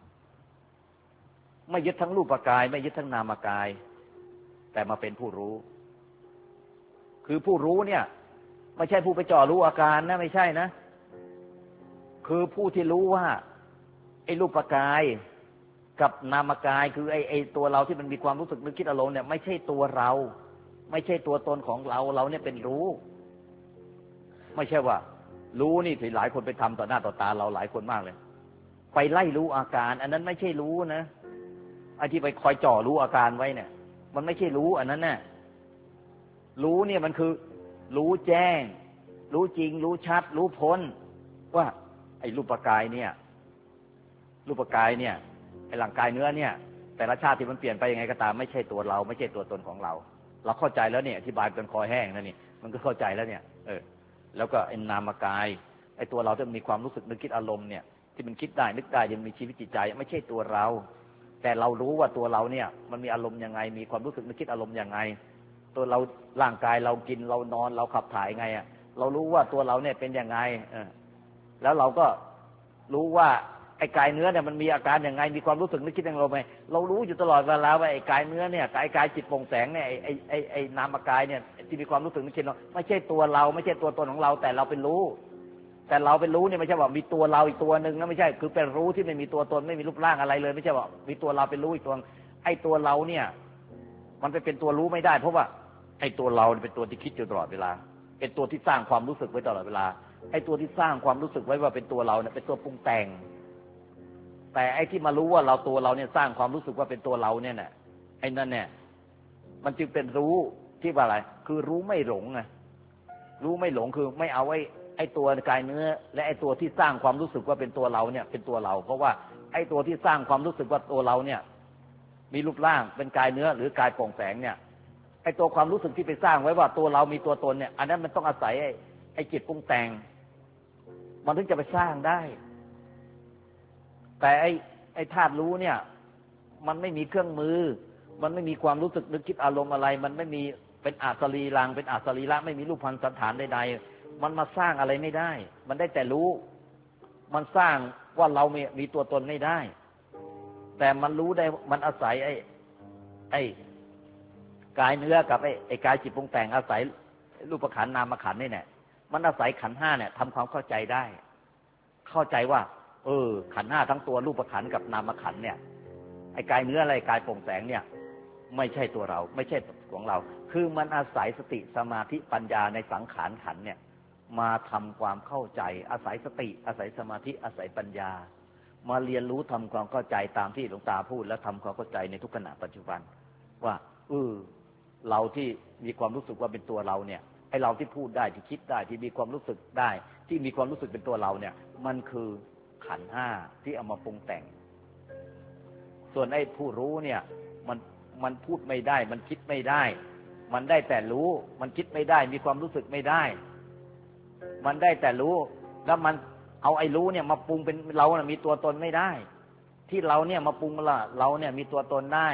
S2: ไม่ยึดทั้งรูปกายไม่ยึดทั้งนามกายแต่มาเป็นผู้รู้คือผู้รู้เนี่ยไม่ใช่ผู้ไปจ่อรู้อาการนะไม่ใช่นะคือผู้ที่รู้ว่าไอ้รูปกายกับนามกายคือไอ้ตัวเราที่มันมีความรู้สึกนึกคิดอารมณ์เนี่ยไม่ใช่ตัวเราไม่ใช่ตัวตนของเราเนี่ยเป็นรู้ไม่ใช่ว่ารู้นี่ที่หลายคนไปทำต่อหน้าต่อตาเราหลายคนมากเลยไปไล่รู้อาการอันนั้นไม่ใช่รู้นะไอ้ที่ไปคอยจ่อรู้อาการไว้เนี่ยมันไม่ใช่รู้อันนั้นน่ะรู้เนี่ยมันคือรู้แจ้งรู้จริงรู้ชัดรู้พ้นว่าไอ้รูปกายเนี่ยรูปกายเนี่ยไอ้ร่างกายเนื้อเนี่ยแต่ละชาติที่มันเปลี่ยนไปยังไงก็ตามไม่ใช่ตัวเราไม่ใช่ตัวตนของเราเข้าใจแล้วเนี่ยอธิบายจนคอแห้งแล้วนี่มันก็เข้าใจแล้วเนี่ยแล้วก็ไอ้นามกายไอ้ตัวเราที่มีความรู้สึกนึกคิดอารมณ์เนี่ยที่มันคิดได้นึกได้ยังมีชีวิตจิตใจไม่ใช่ตัวเราแต่เรารู้ว่าตัวเราเนี่ยมันมีอารมณ์ยังไงมีความรู้สึกนึกคิดอารมณ์ยังไงตัวเราร่างกายเรากินเรานอนเราขับถ่ายไงอ่ะเรารู้ว่าตัวเราเนี่ยเป็นยังไงแล้วเราก็รู้ว่าไอ้กายเนื้อเนี่ยมันมีอาการยังไงมีความรู้สึกนึกคิดอย่างเราไหมเรารู้อยู่ตลอดเวลาว่าไอ้กายเนื้อเนี่ยกายจิตโปร่งแสงเนี่ยไอ้นามกายเนี่ยที่มีความรู้สึกนึกคิดเราไม่ใช่ตัวเราไม่ใช่ตัวตนของเราแต่เราเป็นรู้แต่เราเป็นรู้เนี่ยไม่ใช่ว่ามีตัวเราอีกตัวนึงนะไม่ใช่คือเป็นรู้ที่ไม่มีตัวตนไม่มีรูปร่างอะไรเลยไม่ใช่ว่ามีตัวเราเป็นรู้อีกตัวไอ้ตัวเราเนี่ยมันไปเป็นตัวรู้ไม่ได้เพราะว่าไอ้ตัวเราเป็นตัวที่คิดอยู่ตลอดเวลาเป็นตัวที่สร้างความรู้สึกไว้ตลอดเวลาไอ้ตัวที่สร้างความรู้สึกไว้ว่าเป็นตัวเราเนี่ยเป็นตัวปรุงแต่งแต่ไอ้ที่มารู้ว่าเราตัวเราเนี่ยสร้างความรู้สึกว่าเป็นตัวเราเนี่ยน่ะไอ้นั่นเนี่ยมันจึงเป็นรู้ที่ว่าอะไรคือรู้ไม่หลงไงรู้ไม่หลงคือไม่เอาไอ้ตัวกายเนื้อและไอ้ตัวที่สร้างความรู้สึกว่าเป็นตัวเราเนี่ยเป็นตัวเราเพราะว่าไอ้ตัวที่สร้างความรู้สึกว่าตัวเราเนี่ยมีรูปร่างเป็นกายเนื้อหรือกายโปร่งแสงเนี่ยไอ้ตัวความรู้สึกที่ไปสร้างไว้ว่าตัวเรามีตัวตนเนี่ยอันนั้นมันต้องอาศัยไอ้จิตปรุงแต่งมันถึงจะไปสร้างได้แต่ไอ้ธาตุรู้เนี่ยมันไม่มีเครื่องมือมันไม่มีความรู้สึกนึกคิดอารมณ์อะไรมันไม่มีเป็นอาสรีรังเป็นอาสรีระไม่มีรูปพรรณสันฐานใดๆมันมาสร้างอะไรไม่ได้มันได้แต่รู้มันสร้างว่าเรามีตัวตนไม่ได้แต่มันรู้ได้มันอาศัยไอ้กายเนื้อกับไอ้กายจิตปรุงแต่งอาศัยรูปขันธ์นามขันธ์นี่แหละมันอาศัยขันธ์ห้าเนี่ยทำความเข้าใจได้ เข้าใจว่าขันธ์ห้าทั้งตัวรูปขันธ์กับนามขันธ์เนี่ยไอ้กายเนื้ออะไรกายโปร่งแสงเนี่ยไม่ใช่ตัวเราไม่ใช่ของเราคือมันอาศัยสติสมาธิปัญญาในสังขารขันธ์เนี่ยมาทำความเข้าใจอาศัยสติอาศัยสมาธิอาศัยปัญญามาเรียนรู้ทำความเข้าใจตามที่หลวงตาพูดและทำความเข้าใจในทุกขณะปัจจุบันว่าเราที่มีความรู้สึกว่าเป็นตัวเราเนี่ยไอ้เราที่พูดได้ที่คิดได้ที่มีความรู้สึกได้ที่มีความรู้สึกเป็นตัวเราเนี่ยมันคือขันธ์ห้าที่เอามาปรุงแต่งส่วนไอ้ผู้รู้เนี่ยมันพูดไม่ได้มันคิดไม่ได้มันได้แต่รู้มันคิดไม่ได้มีความรู้สึกไม่ได้มันได้แต่รู้แล้วมันเอาไอ้รู้เนี่ยมาปรุงเป็นเราเนี่ยมีตัวตนไม่ได้ที่เราเนี่ยมาปรุงละเราเนี่ยมีตัวตนได้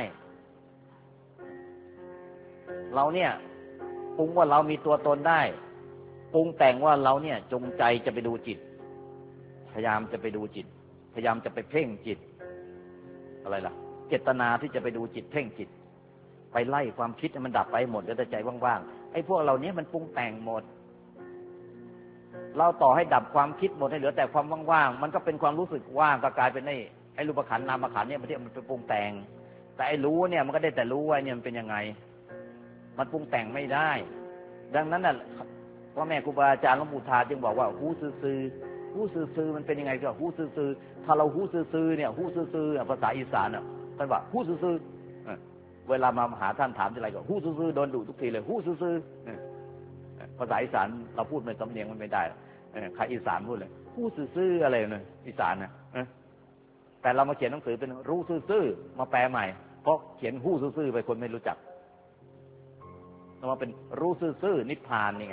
S2: เราเนี่ยปรุงว่าเรามีตัวตนได้ปรุงแต่งว่าเราเนี่ยจงใจจะไปดูจิตพยายามจะไปดูจิตพยายามจะไปเพ่งจิตอะไรล่ะเจตนาที่จะไปดูจิตเพ่งจิตไปไล่ความคิดให้มันดับไปหมดแล้วแต่ใจว่างๆไอ้พวกเราเนี้ยมันปรุงแต่งหมดเราต่อให้ดับความคิดหมดให้เหลือแต่ความว่างๆมันก็เป็นความรู้สึกว่างก็กลายเป็นไอ้รูปขันธ์นามขันธ์เนี่ยมันเป็นปรุงแต่งแต่ไอ้รู้เนี่ยมันก็ได้แต่รู้ว่าเนี่ยมันเป็นยังไงมันปรุงแต่งไม่ได้ดังนั้นน่ะพ่อแม่ครูบาอาจารย์หลวงปู่ทาจึงบอกว่าหูซื่อๆหูซื่อๆมันเป็นยังไงก็หูซื่อๆถ้าเราหูซื่อๆเนี่ยหูซื่อๆภาษาอีสานน่ะท่านว่าหูซื่อๆเวลามาหาท่านถามอะไรก็หูซื่อๆโดนดุทุกทีเลยหูซื่อๆภาษาอีสานเราพูดไม่สำเนียงมันไม่ได้ใครอีสานพูดเลยหูซื่อๆอะไรเนี่ยอีสานนะแต่เรามาเขียนหนังสือเป็นรู้ซื่อๆมาแปลใหม่เพราะเขียนหูซื่อๆไปคนไม่รู้จักเรามาเป็นรู้ซื่อๆนิพพานนี่ไง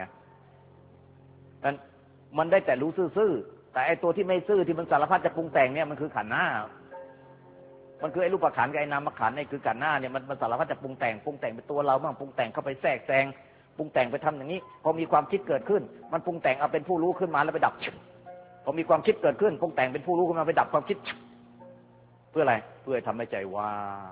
S2: มันได้แต่รู้ซื่อๆแต่ไอ้ตัวที่ไม่ซื่อที่มันสารพัดจะปรุงแต่งเนี่ยมันคือขันธ์ห้ามันคือไอ้รูปขันธ์กับไอ้นามขันธ์นี่คือขันธ์ห้าเนี่ยมันสารพัดจะปรุงแต่งเป็นตัวเราบ้างปรุงแต่งเข้าไปแทรกแซงปรุงแต่งไปทำอย่างนี้พอมีความคิดเกิดขึ้นมันปรุงแต่งเอาเป็นผู้รู้ขึ้นมาแล้วไปดับพอมีความคิดเกิดขึ้นปรุงแต่งเป็นผู้รู้ขึ้นมาไปดับความคิดเพื่ออะไรเพื่อทำให้ใจว่าง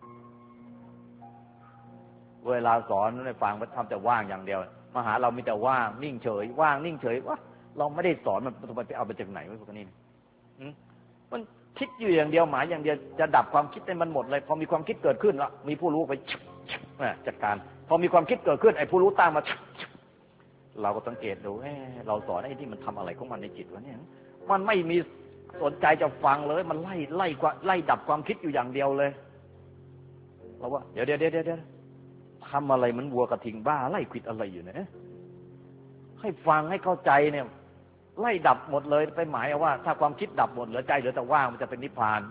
S2: เวลาสอนให้ฟังมันทำแต่ว่างอย่างเดียวมาหาเรามีแต่ว่างนิ่งเฉยว่างนิ่งเฉยวะเราไม่ได้สอนมันไปเอาไปจากไหนวะพวกนี้มันคิดอยู่อย่างเดียวหมายอย่างเดียวจะดับความคิดให้มันหมดเลยพอมีความคิดเกิดขึ้นแล้วมีผู้รู้ไปจัดการพอมีความคิดเกิดขึ้นไอ้ผู้รู้ตามมาเราก็สังเกตดูเราสอนไอ้ที่มันทำอะไรของมันในจิตวะเนี่ยมันไม่มีสนใจจะฟังเลยมันไล่ดับความคิดอยู่อย่างเดียวเลยเราว่าเดี๋ยวทำอะไรมันวัวกระทิงบ้าไล่ขิดอะไรอยู่เนี่ยให้ฟังให้เข้าใจเนี่ยไล่ดับหมดเลยไปหมายเอาว่าถ้าความคิดดับหมดเหลือใจเหลือแต่ว่างมันจะเป็นนิพพาน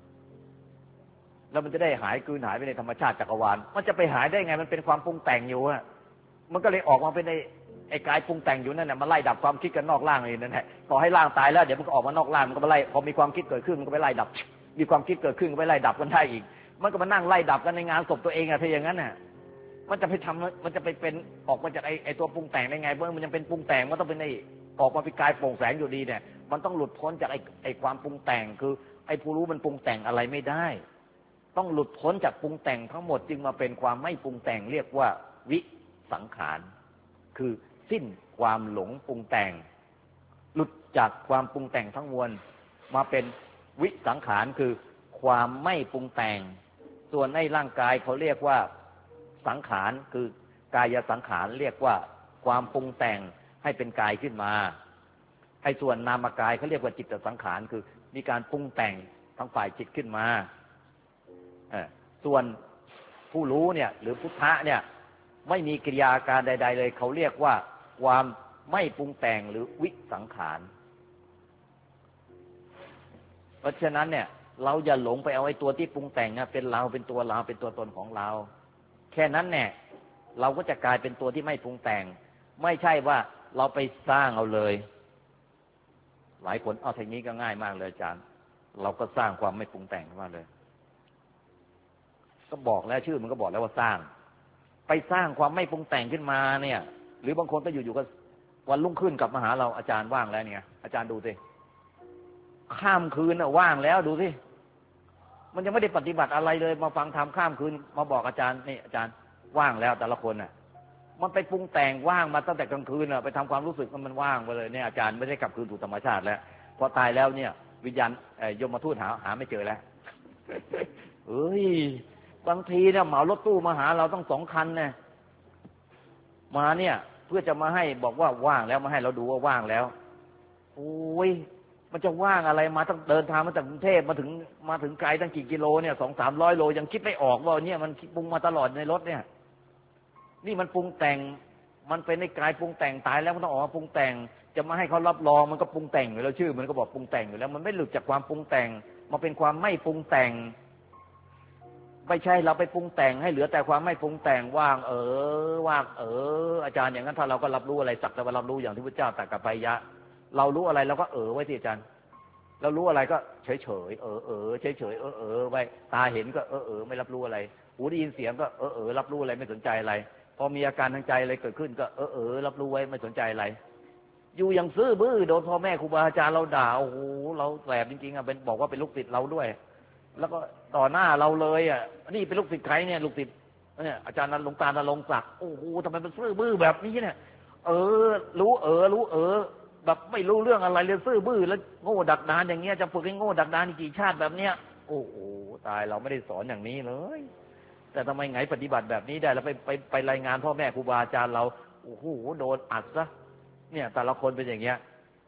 S2: แล้วมันจะได้หายกลืนหายไปในธรรมชาติจักรวาลมันจะไปหายได้ไงมันเป็นความปรุงแต่งอยู่อะมันก็เลยออกมาเป็นไอ้กายปรุงแต่งอยู่นั่นแหละมาไล่ดับความคิดกันนอกร่างเลยนั่นแหละต่อให้ร่างตายแล้วเดี๋ยวมันก็ออกมานอกร่างมันก็ไปไล่พอมีความคิดเกิดขึ้นมันก็ไปไล่ดับมีความคิดเกิดขึ้นก็ไปไล่ดับกันได้อีกมันก็มานั่งไล่ดับกันในงานศพตัวเองอะถ้าอย่างนั้นน่ะมันจะไปทำมันจะไปเป็นออกมาจากไอ้ตัวปรุงแต่งได้ไงเมื่อมันยังเป็นปรุงแต่งมันต้องเป็นออกมาเป็นกายโปร่งแสงอยู่ดีเนี่ยมันต้องหลุดพ้นจากไอ้ความปรุงแต่งคือไอ้ผู้รู้มันปรุงแต่งอะไรไม่ได้ต้องหลุดพ้นจากปรุงแต่งทั้งหมดจึงมาเป็นความไม่ปรุงแต่งเรียกว่าวิสังขารคือสิ้นความหลงปรุงแต่งหลุดจากความปรุงแต่งทั้งมวลมาเป็นวิสังขารคือความไม่ปรุงแต่งส่วนในร่างกายเขาเรียกว่าสังขารคือกายสังขารเรียกว่าความปรุงแต่งให้เป็นกายขึ้นมาไอ้ส่วนนามกายเขาเรียกว่าจิตสังขารคือมีการปรุงแต่งทางฝ่ายจิตขึ้นมาส่วนผู้รู้เนี่ยหรือพุทธะเนี่ยไม่มีกิริยาการใดๆเลยเขาเรียกว่าความไม่ปรุงแต่งหรือวิสังขารเพราะฉะนั้นเนี่ยเราอย่าหลงไปเอาไอ้ตัวที่ปรุงแต่งเป็นเราเป็นตัวเราเป็นตัวตนของเราแค่นั้นเนี่ยเราก็จะกลายเป็นตัวที่ไม่ปรุงแต่งไม่ใช่ว่าเราไปสร้างเอาเลยหลายคนเอาทีนี้ก็ง่ายมากเลยอาจารย์เราก็สร้างความไม่ปรุงแต่งขึ้นมาเลยก็บอกแล้วชื่อมันก็บอกแล้วว่าสร้างไปสร้างความไม่ปรุงแต่งขึ้นมาเนี่ยหรือบางคนก็อยู่ๆก็วันรุ่งขึ้นกลับมาหาเราอาจารย์ว่างแล้วเนี่ยอาจารย์ดูสิข้ามคืนน่ะว่างแล้วดูสิมันยังไม่ได้ปฏิบัติอะไรเลยมาฟังธรรมข้ามคืนมาบอกอาจารย์นี่อาจารย์ว่างแล้วแต่ละคนน่ะมันไปปรุงแต่งว่างมาตั้งแต่กลางคืนอะไปทำความรู้สึกมันว่างไปเลยเนี่ยอาจารย์ไม่ได้กลับคืนสู่ธรรมชาติแล้วพอตายแล้วเนี่ยวิญญาณยมทูตหาไม่เจอแล้วเฮ้ยบางทีเนี่ยเหมารถตู้มาหาเราต้อง2 คันเนี่ยมาเนี่ยเพื่อจะมาให้บอกว่าว่างแล้วมาให้เราดูว่าว่างแล้วโอ้ยมันจะว่างอะไรมาต้องเดินทางมาจากกรุงเทพมาถึงไกลตั้งกี่กิโลเนี่ย200-300 โลยังคิดไม่ออกว่าเนี่ยมันปรุงมาตลอดในรถเนี่ยนี่มันปรุงแต่งมันเป็นในกายปรุงแต่งตายแล้วมันต้องออกมาปรุงแต่งจะมาให้เขารับรองมันก็ปรุงแต่งอยู่แล้วชื่อมันก็บอกปรุงแต่งอยู่แล้วมันไม่หลุดจากความปรุงแต่งมาเป็นความไม่ปรุงแต่งไม่ใช่เราไปปรุงแต่งให้เหลือแต่ความไม่ปรุงแต่งว่างว่างอาจารย์อย่างนั้นถ้าเราก็รับรู้อะไรสักแต่ว่ารับรู้อย่างที่พระเจ้าตรัสกับไปยะเรารู้อะไรเราก็ไว้ที่อาจารย์เรารู้อะไรก็เฉยเฉยเฉยเฉยไว้ตาเห็นก็ไม่รับรู้อะไรหูได้ยินเสียงก็รับรู้อะไรไม่สนใจอะไรพอมีอาการทางใจอะไรเกิดขึ้นก็รับรู้ไว้ไม่สนใจอะไรอยู่อย่างซื่อบื้อโดนพ่อแม่ครูบาอาจารย์เราด่าโอ้โหเราแสบจริงๆอ่ะเป็นบอกว่าเป็นลูกศิษย์เราด้วยแล้วก็ต่อหน้าเราเลยอ่ะนี่เป็นลูกศิษย์ใครเนี่ยลูกศิษย์เนี่ยอาจารย์หลวงตาณรงค์ศักดิ์โอ้โหทำไมเป็นซื่อบื้อแบบนี้เนี่ยรู้แบบไม่รู้เรื่องอะไรเลยซื่อบื้อแล้วโง่ดักดานอย่างเงี้ยจะฝึกให้โง่ดักดานกี่ชาติแบบเนี้ยโอ้โหตายเราไม่ได้สอนอย่างนี้เลยแต่ทำไมไงปฏิบัติแบบนี้ได้แล้วไปรายงานพ่อแม่ครูบาอาจารย์เราโอ้โหโดนอัดซะเนี่ยแต่ละคนเป็นอย่างเงี้ย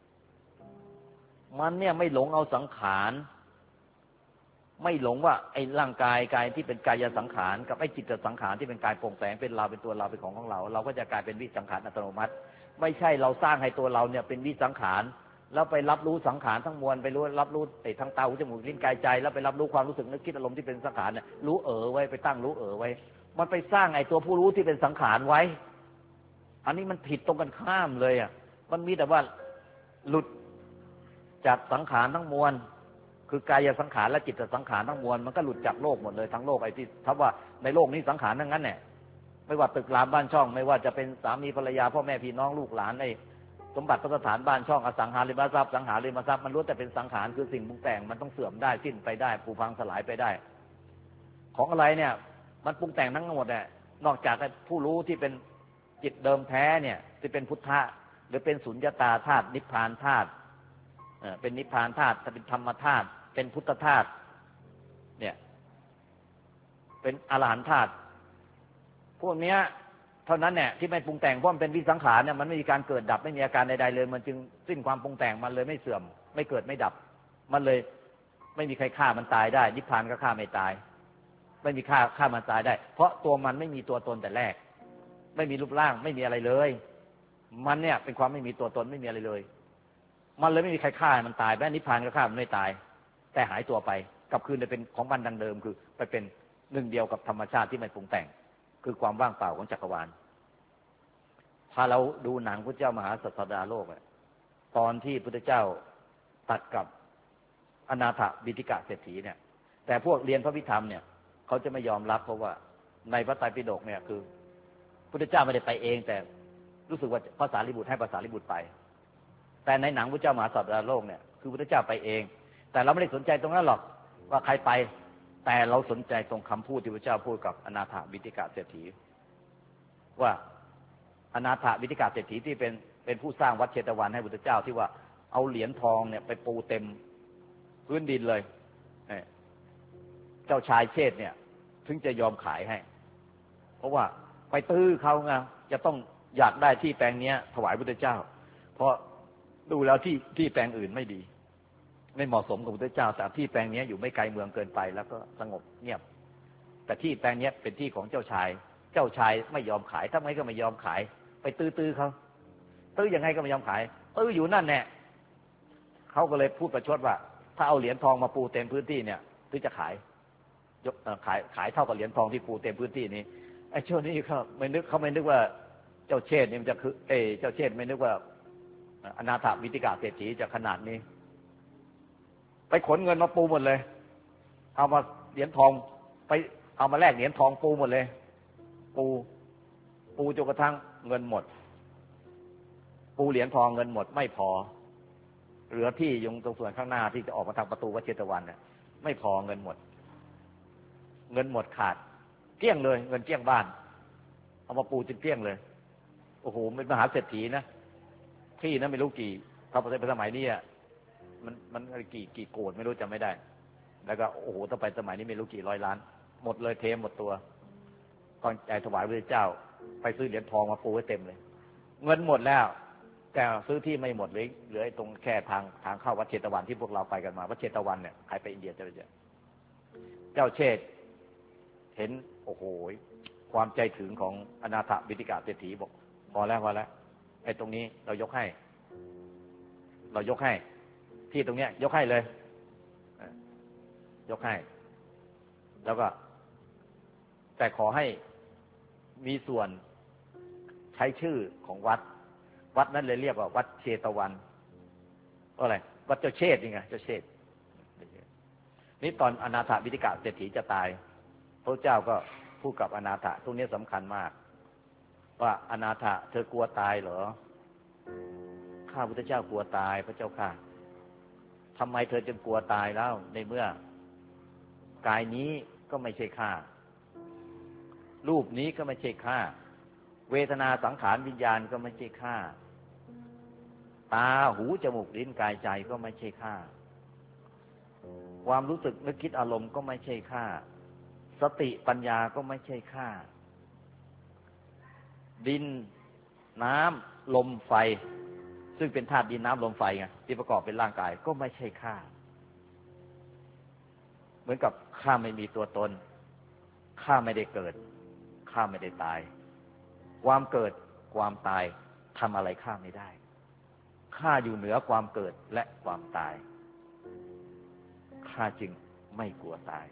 S2: มันเนี่ยไม่หลงเอาสังขารไม่หลงว่าไอ้ร่างกายที่เป็นกายสังขารกับไอ้จิตสังขารที่เป็นกายโปร่งแสงเป็นเราเป็นตัวเราเป็นของเราเราก็จะกลายเป็นวิสังขารอัตโนมัติไม่ใช่เราสร้างให้ตัวเราเนี่ยเป็นวิสังขารแล้วไปรับรู้สังขารทั้งมวลไปรับรู้ทางตาหูจมูกลิ้นกายใจแล้วไปรับรู้ความรู้สึกนึกคิดอารมณ์ที่เป็นสังขารเนี่ยรู้ไว้ไปตั้งรู้ไว้มันไปสร้างไอ้ตัวผู้รู้ที่เป็นสังขารไว้อันนี้มันผิดตรงกันข้ามเลยอ่ะมันมีแต่ว่าหลุดจากสังขารทั้งมวลคือกายสังขารและจิตสังขารทั้งมวลมันก็หลุดจากโลกหมดเลยทั้งโลกไอ้ที่ถ้าว่าในโลกนี้สังขารทั้งนั้นเนี่ยไม่ว่าตึกรามบ้านช่องไม่ว่าจะเป็นสามีภรรยาพ่อแม่พี่น้องลูกหลานในสมบัติพัฒฐานบ้านช่องอสังหาริมทรัพย์สังหาริมทรัพย์มันล้วนแต่เป็นสังขารคือสิ่งปรุงแต่งมันต้องเสื่อมได้สิ้นไปได้ผุพังสลายไปได้ของอะไรเนี่ยมันปรุงแต่งทั้งหมดเนี่ยนอกจากผู้รู้ที่เป็นจิตเดิมแท้เนี่ยที่เป็นพุทธะหรือเป็นสุญญตาธาตุนิพพานธาตุเป็นนิพพานธาตุเป็นธรรมธาตุเป็นพุทธธาตุเนี่ยเป็นอรหันตธาตุพวกเนี้ยเท่านั้นเนี่ยที่ไม่ปรุงแต่งเพราะมันเป็นวิสังขารเนี่ยมันไม่มีการเกิดดับไม่มีอาการใดๆเลยมันจึงสิ้นความปรุงแต่งมันเลยไม่เสื่อมไม่เกิดไม่ดับมันเลยไม่มีใครฆ่ามันตายได้นิพพานก็ฆ่าไม่ตายไม่มีฆ่ามันตายได้เพราะตัวมันไม่มีตัวตนแต่แรกไม่มีรูปร่างไม่มีอะไรเลยมันเนี่ยเป็นความไม่มีตัวตนไม่มีอะไรเลยมันเลยไม่มีใครฆ่ามันตายแม้นิพพานก็ฆ่ามันไม่ตายแต่หายตัวไปกลับคืนไปเป็นของมันดังเดิมคือไปเป็นหนึ่งเดียวกับธรรมชาติที่ไม่ปรุงแต่งคือความว่างเปล่าของจักรวาลพาเราดูหนังพระเจ้ามหาสัสดาโลกตอนที่พระเจ้าตัดกับอนาถบิณฑิกะเศรษฐีเนี่ยแต่พวกเรียนพระวิธรรมเนี่ยเขาจะไม่ยอมรับเพราะว่าในพระไตรปิฎกเนี่ยคือพระเจ้าไม่ได้ไปเองแต่รู้สึกว่าพระสารีบุตรให้พระสารีบุตรไปแต่ในหนังพระเจ้ามหาสัสดาโลกเนี่ยคือพระเจ้าไปเองแต่เราไม่ได้สนใจตรงนั้นหรอกว่าใครไปแต่เราสนใจตรงคำพูดที่พระเจ้าพูดกับอนาถบิณฑิกะเศรษฐีว่าอนาถบิณฑิกะเศรษฐีที่เป็นผู้สร้างวัดเชตวันให้พระเจ้าที่ว่าเอาเหรียญทองเนี่ยไปปูเต็มพื้นดินเลยเจ้าชายเชษเนี่ยถึงจะยอมขายให้เพราะว่าไปตื้อเขาไงจะต้องอยากได้ที่แปลงนี้ถวายพระเจ้าเพราะดูแล้วที่แปลงอื่นไม่ดีไม่เหมาะสมกับพระเจ้าแต่ที่แปลงนี้อยู่ไม่ไกลเมืองเกินไปแล้วก็สงบเงียบแต่ที่แปลงนี้เป็นที่ของเจ้าชายไม่ยอมขายทำไมก็ไม่ยอมขายไปตื้อเขาตื้อยังไงก็ไม่ยอมขายตื้ออยู่นั่นแน่เขาก็เลยพูดประชดว่าถ้าเอาเหรียญทองมาปูเต็มพื้นที่เนี่ยถึงจะขายเท่ากับเหรียญทองที่ปูเต็มพื้นที่นี้ไอ้ช่วงนี้เขาไม่นึกว่าเจ้าเชษนี่มันจะคือเจ้าเชษไม่นึกว่าอนาถบิณฑิกะเศรษฐีจะขนาดนี้ไปขนเงินมาปูหมดเลยเอามาเหรียญทองไปเอามาแลกเหรียญทองปูหมดเลยปูจนกระทั่งเงินหมดปูเหรียญทองเงินหมดไม่พอเหลือที่ยงตรงส่วนข้างหน้าที่จะออกมาทางประตูวัดเชตวันเนี่ยไม่พอเงินหมดขาดเกลี้ยงเลยเงินเกลี้ยงบ้านเอามาปูจนเกลี้ยงเลยโอ้โหเป็นมหาเศรษฐีนะที่นะไม่รู้กี่ถ้าไปสมัยนี้มันกี่โกดไม่รู้จำไม่ได้ แล้วก็โอ้โหถ้าไปสมัยนี้ไม่รู้กี่ร้อยล้านหมดเลยเทหมดตัวตอนใจถวายพระเจ้าไปซื้อเหรียญทองมาปูไว้เต็มเลยเงินหมดแล้วแต่ซื้อที่ไม่หมดเลยเหลือตรงแค่ทางเข้าวัดเชตวันที่พวกเราไปกันมาวัดเชตวันเนี่ยใครไปอินเดียจะรู้จักเจ้าเชษฐ์เห็นโอ้โหความใจถึงของอนาถบิณฑิกะเศรษฐีบอกพอแล้วไอ้ตรงนี้เรายกให้ที่ตรงเนี้ยยกให้เลยยกให้แล้วก็แต่ขอให้มีส่วนใช้ชื่อของวัดนั้นเลยเรียกว่าวัดเชตวันอะไรวัดเจ้าเชษฐ์นี่ไงเจ้าเชษฐ์นี่ตอนอนาถบิณฑิกะเศรษฐีจะตายพระเจ้าก็พูดกับอนาถตรงนี้สำคัญมากว่าอนาถเธอกลัวตายเหรอข้าพุทธเจ้ากลัวตายพระเจ้าค่ะทำไมเธอจึงกลัวตายแล้วในเมื่อกายนี้ก็ไม่ใช่ข้ารูปนี้ก็ไม่ใช่ข้าเวทนาสังขารวิญญาณก็ไม่ใช่ข้าตาหูจมูกลิ้นกายใจก็ไม่ใช่ข้าความรู้สึกนึกคิดอารมณ์ก็ไม่ใช่ข้าสติปัญญาก็ไม่ใช่ข้าดินน้ำลมไฟซึ่งเป็นธาตุดินน้ำลมไฟไงที่ประกอบเป็นร่างกายก็ไม่ใช่ข้าเหมือนกับข้าไม่มีตัวตนข้าไม่ได้เกิดข้าไม่ได้ตายความเกิดความตายทำอะไรข้าไม่ได้ข้าอยู่เหนือความเกิดและความตายข้าจึงไม่กลัวตาย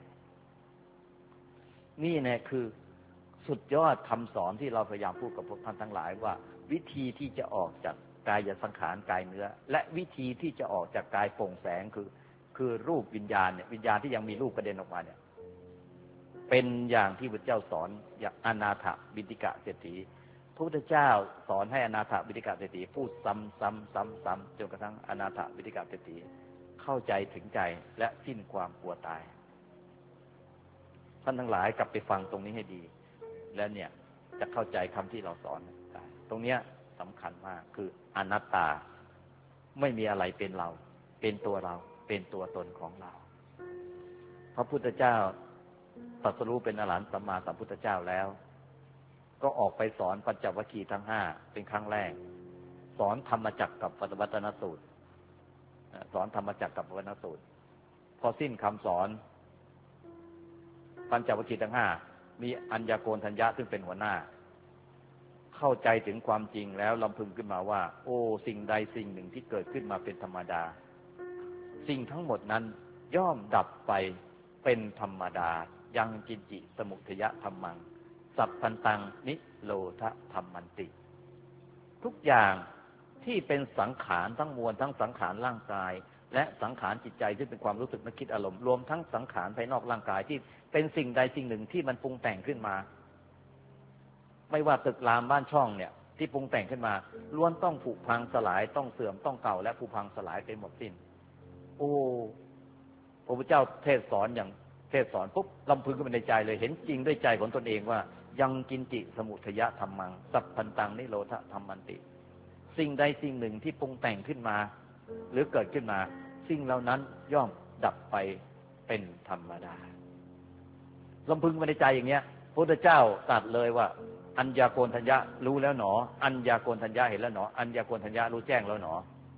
S2: นี่แน่คือสุดยอดคำสอนที่เราพยายามพูดกับพวกท่านทั้งหลายว่าวิธีที่จะออกจากกายสังขารกายเนื้อและวิธีที่จะออกจากกายโปร่งแสงคือรูปวิญญาณเนี่ยวิญญาณที่ยังมีรูปกระเด็นออกมาเนี่ยเป็นอย่างที่พระเจ้าสอนอย่างอนาถบิณฑิกะเศรษฐีพระพุทธเจ้าสอนให้อนาถบิณฑิกะเศรษฐีพูดซ้ำจนกระทั่งอนาถบิณฑิกะเศรษฐีเข้าใจถึงใจและสิ้นความกลัวตายท่านทั้งหลายกลับไปฟังตรงนี้ให้ดีแล้วเนี่ยจะเข้าใจคำที่เราสอนได้ตรงเนี้ยสำคัญมากคืออนัตตาไม่มีอะไรเป็นเราเป็นตัวเราเป็นตัวตนของเราพระพุทธเจ้าตรัสรู้เป็นอรหันตสัมมาสัมพุทธเจ้าแล้วก็ออกไปสอนปัญจวัคคีย์ทั้งห้าเป็นครั้งแรกสอนธรรมจักรกับวัตนสูตรสอนธรรมจักรกับวัตนสูตรพอสิ้นคำสอนปัญจวัคคีย์ทั้งห้ามีอัญญโกณฑัญญะซึ่งเป็นหัวหน้าเข้าใจถึงความจริงแล้วลำพึงขึ้นมาว่าโอ้สิ่งใดสิ่งหนึ่งที่เกิดขึ้นมาเป็นธรรมดาสิ่งทั้งหมดนั้นย่อมดับไปเป็นธรรมดายังจินจิสมุทยะธัมมังสัพพันตังนิโรธธัมมันติทุกอย่างที่เป็นสังขารทั้งมวลทั้งสังขารร่างกายและสังขารจิตใจที่เป็นความรู้สึกนึกคิดอารมณ์รวมทั้งสังขารภายนอกร่างกายที่เป็นสิ่งใดสิ่งหนึ่งที่มันปรุงแต่งขึ้นมาไม่ว่าตึกรามบ้านช่องเนี่ยที่ปรุงแต่งขึ้นมาล้วนต้องผุพังสลายต้องเสื่อมต้องเก่าและผุพังสลายไปหมดสิ้นโอ้พระพุทธเจ้าเทศสอนอย่างเทศสอนปุ๊บลำพึงขึ้นมาในใจเลยเห็นจริงด้วยใจของตนเองว่ายังกินจิสมุทยะธัมมังสัพพันตังนิโรธธัมมันติสิ่งใดสิ่งหนึ่งที่ปรุงแต่งขึ้นมาหรือเกิดขึ้นมาสิ่งเหล่านั้นย่อมดับไปเป็นธรรมดาลำพึงมาในใจอย่างเงี้ยพระพุทธเจ้าตรัสเลยว่าอัญญโกณฑัญญะรู้แล้วหนออัญญโกณฑัญญะเห็นแล้วหนออัญญโกณฑัญญะรู้แจ้งแล้วหน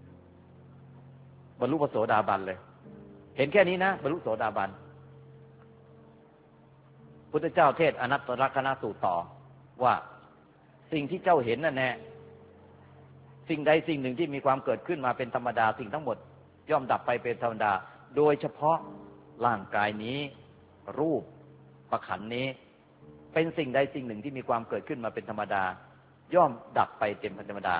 S2: อบรรลุพระโสดาบันเลยเห็นแค่นี้นะบรรลุโสดาบันพุทธเจ้าเทศอนัตตลักขณสูตรต่อว่าสิ่งที่เจ้าเห็นนั่นแน่สิ่งใดสิ่งหนึ่งที่มีความเกิดขึ้นมาเป็นธรรมดาสิ่งทั้งหมดย่อมดับไปเป็นธรรมดาโดยเฉพาะร่างกายนี้รูปประขันนี้เป็นสิ่งใดสิ่งหนึ่งที่มีความเกิดขึ้นมาเป็นธรรมดาย่อมดับไปเป็นธรรมดา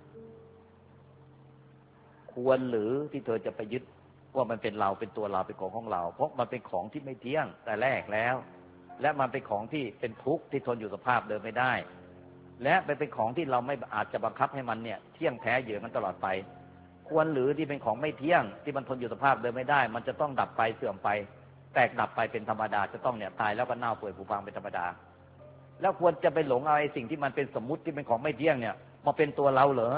S2: ควรหรือที่เธอจะไปยึดว่ามันเป็นเราเป็นตัวเราเป็นของเราเพราะมันเป็นของที่ไม่เที่ยงแต่แรกแล้วและมันเป็นของที่เป็นทุกข์ที่ทนอยู่สภาพเดิมไม่ได้และเป็นของที่เราไม่อาจจะบังคับให้มันเนี่ยเที่ยงแท้อยู่มันตลอดไปควรหรือที่เป็นของไม่เที่ยงที่มันทนอยู่สภาพเดิมไม่ได้มันจะต้องดับไปเสื่อมไปแตกดับไปเป็นธรรมดาจะต้องเนี่ยตายแล้วก็เน่าเปื่อยผุพังเป็นธรรมดาแล้วควรจะไปหลงเอาไอ้สิ่งที่มันเป็นสมมุติที่เป็นของไม่เที่ยงเนี่ยมาเป็นตัวเราเหรอ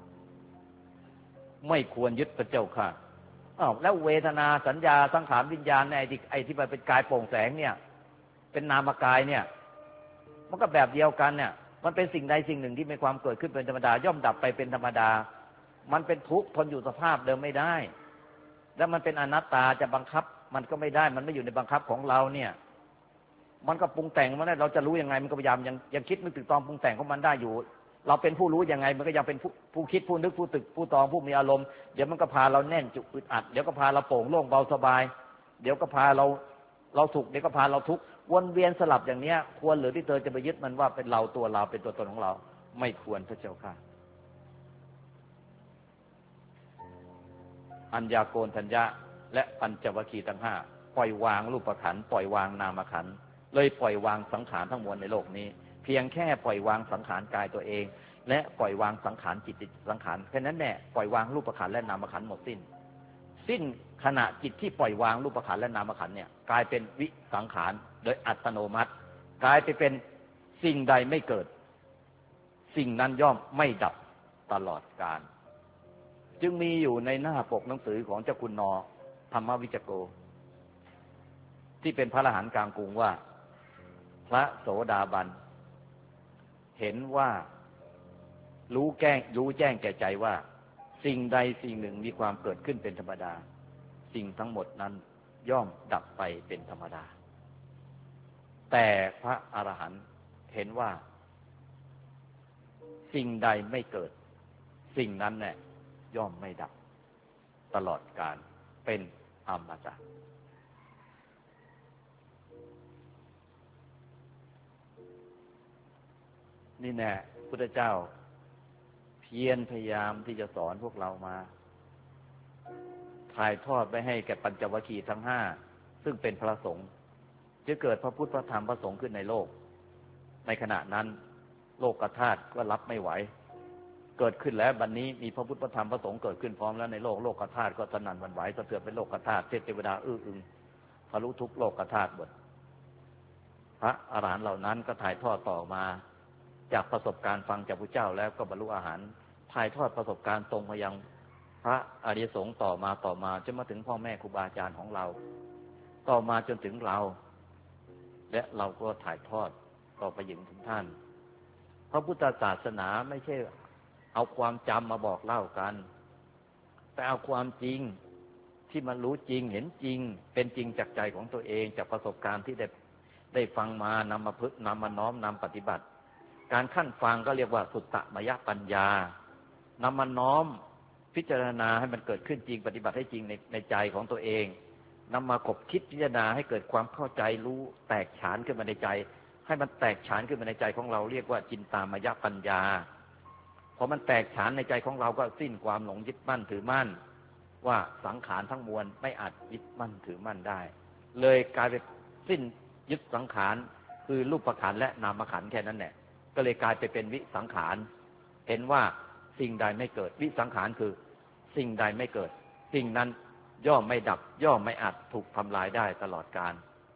S2: ไม่ควรยึดพระเจ้าค่ะอ้าวแล้วเวทนาสัญญาสังขารวิญญาณไอ้ที่มันเป็นกายโปร่งแสงเนี่ยเป็นนามกายเนี่ยมันก็แบบเดียวกันเนี่ยมันเป็นสิ่งใดสิ่งหนึ่งที่มีความเกิดขึ้นเป็นธรรมดาย่อมดับไปเป็นธรรมดามันเป็นทุกข์ทนอยู่สภาพเดิมไม่ได้แล้วมันเป็นอนัตตาจะบังคับมันก็ไม่ได้มันไม่อยู่ในบังคับของเราเนี่ยมันก็ปรุงแต่งมันได้เราจะรู้ยังไงมันก็พยายามยังคิดไม่ถึงตอนปรุงแต่งของมันได้อยู่เราเป็นผู้รู้ยังไงมันก็ยังเป็นผู้คิดผู้นึกผู้ตึกผู้ตองผู้มีอารมณ์เดี๋ยวมันก็พาเราแน่นจุกอึดอัดเดี๋ยวก็พาเราโปร่งโล่งเบาสบายเดี๋ยวก็พาเราสุขเดี๋ยวก็พาเราทุกข์วนเวียนสลับอย่างเนี้ยควรหรือที่เธอจะไปยึดมันว่าเป็นเราตัวเราเป็นตัวตนของเราไม่ควรพระเจ้าค่ะอัญญาโกณทัญญะและปัญจวัคคีย์ทั้งห้าปล่อยวางรูปขันธ์ปล่อยวางนามขันธ์เลยปล่อยวางสังขารทั้งมวลในโลกนี้เพียงแค่ปล่อยวางสังขารกายตัวเองและปล่อยวางสังขารจิตสังขารแค่นั้นแน่ปล่อยวางรูปขันธ์และนามขันธ์หมดสิ้นขณะจิตที่ปล่อยวางรูปขันธ์และนามขันธ์เนี่ยกลายเป็นวิสังขารโดยอัตโนมัติกลายไปเป็นสิ่งใดไม่เกิดสิ่งนั้นย่อมไม่ดับตลอดกาลจึงมีอยู่ในหน้าปกหนังสือของเจ้าคุณนอธรรมวิจโกที่เป็นพระอรหันต์กลางกรุงว่าพระโสดาบันเห็นว่ารู้แจ้งแก่ใจว่าสิ่งใดสิ่งหนึ่งมีความเกิดขึ้นเป็นธรรมดาสิ่งทั้งหมดนั้นย่อมดับไปเป็นธรรมดาแต่พระอรหันต์เห็นว่าสิ่งใดไม่เกิดสิ่งนั้นแหละย่อมไม่ดับตลอดกาลเป็นอมตะนี่แน่พุทธเจ้าเพียรพยายามที่จะสอนพวกเรามาถ่ายทอดไปให้แก่ปัญจวัคคีย์ทั้งห้าซึ่งเป็นพระสงฆ์จะเกิดพระพุทธพระธรรมพระสงฆ์ขึ้นในโลกในขณะนั้นโลกธาตุก็รับไม่ไหวเกิดขึ้นแล้วบัดนี้มีพระพุทธพระธรรมพระสงฆ์เกิดขึ้นพร้อมแล้วในโลกธาตุก็สนั่นหวั่นไหวสะเทือนเป็นโลกธาตุเทวดาอื้ออึงทะลุทุกโลกธาตุหมดพระอรหันต์เหล่านั้นก็ถ่ายทอดต่อมาจากประสบการณ์ฟังจากพระเจ้าแล้วก็บรรลุอาหารถ่ายทอดประสบการณ์ตรงมายังพระอริยสงฆ์ต่อมาจนมาถึงพ่อแม่ครูบาอาจารย์ของเราต่อมาจนถึงเราและเราก็ถ่ายทอดต่อไปถึงท่านพระพุทธศาสนาไม่ใช่เอาความจำมาบอกเล่ากันแต่เอาความจริงที่มันรู้จริงเห็นจริงเป็นจริงจากใจของตัวเองจากประสบการณ์ที่ได้ฟังมานำมาพึกนำมาน้อมนำปฏิบัติการขั้นฟังก็เรียกว่าสุตตมยปัญญานำมาน้อมพิจารณาให้มันเกิดขึ้นจริงปฏิบัติให้จริงในใจของตัวเองนำมาคบคิดพิจารณาให้เกิดความเข้าใจรู้แตกฉานขึ้นมาในใจให้มันแตกฉานขึ้นมาในใจของเราเรียกว่าจินตามยปัญญาพอมันแตกฉานในใจของเราก็สิ้นความหลงยึดมั่นถือมั่นว่าสังขารทั้งมวลไม่อาจยึดมั่นถือมั่นได้เลยกลายเป็นสิ้นยึดสังขารคือรูปขันธ์และนามขันธ์แค่นั้นแหละก็เลยกลายไปเป็นวิสังขารเห็นว่าสิ่งใดไม่เกิดวิสังขารคือสิ่งใดไม่เกิดสิ่งนั้นย่อมไม่ดับย่อมไม่อาจถูกทำลายได้ตลอดกาล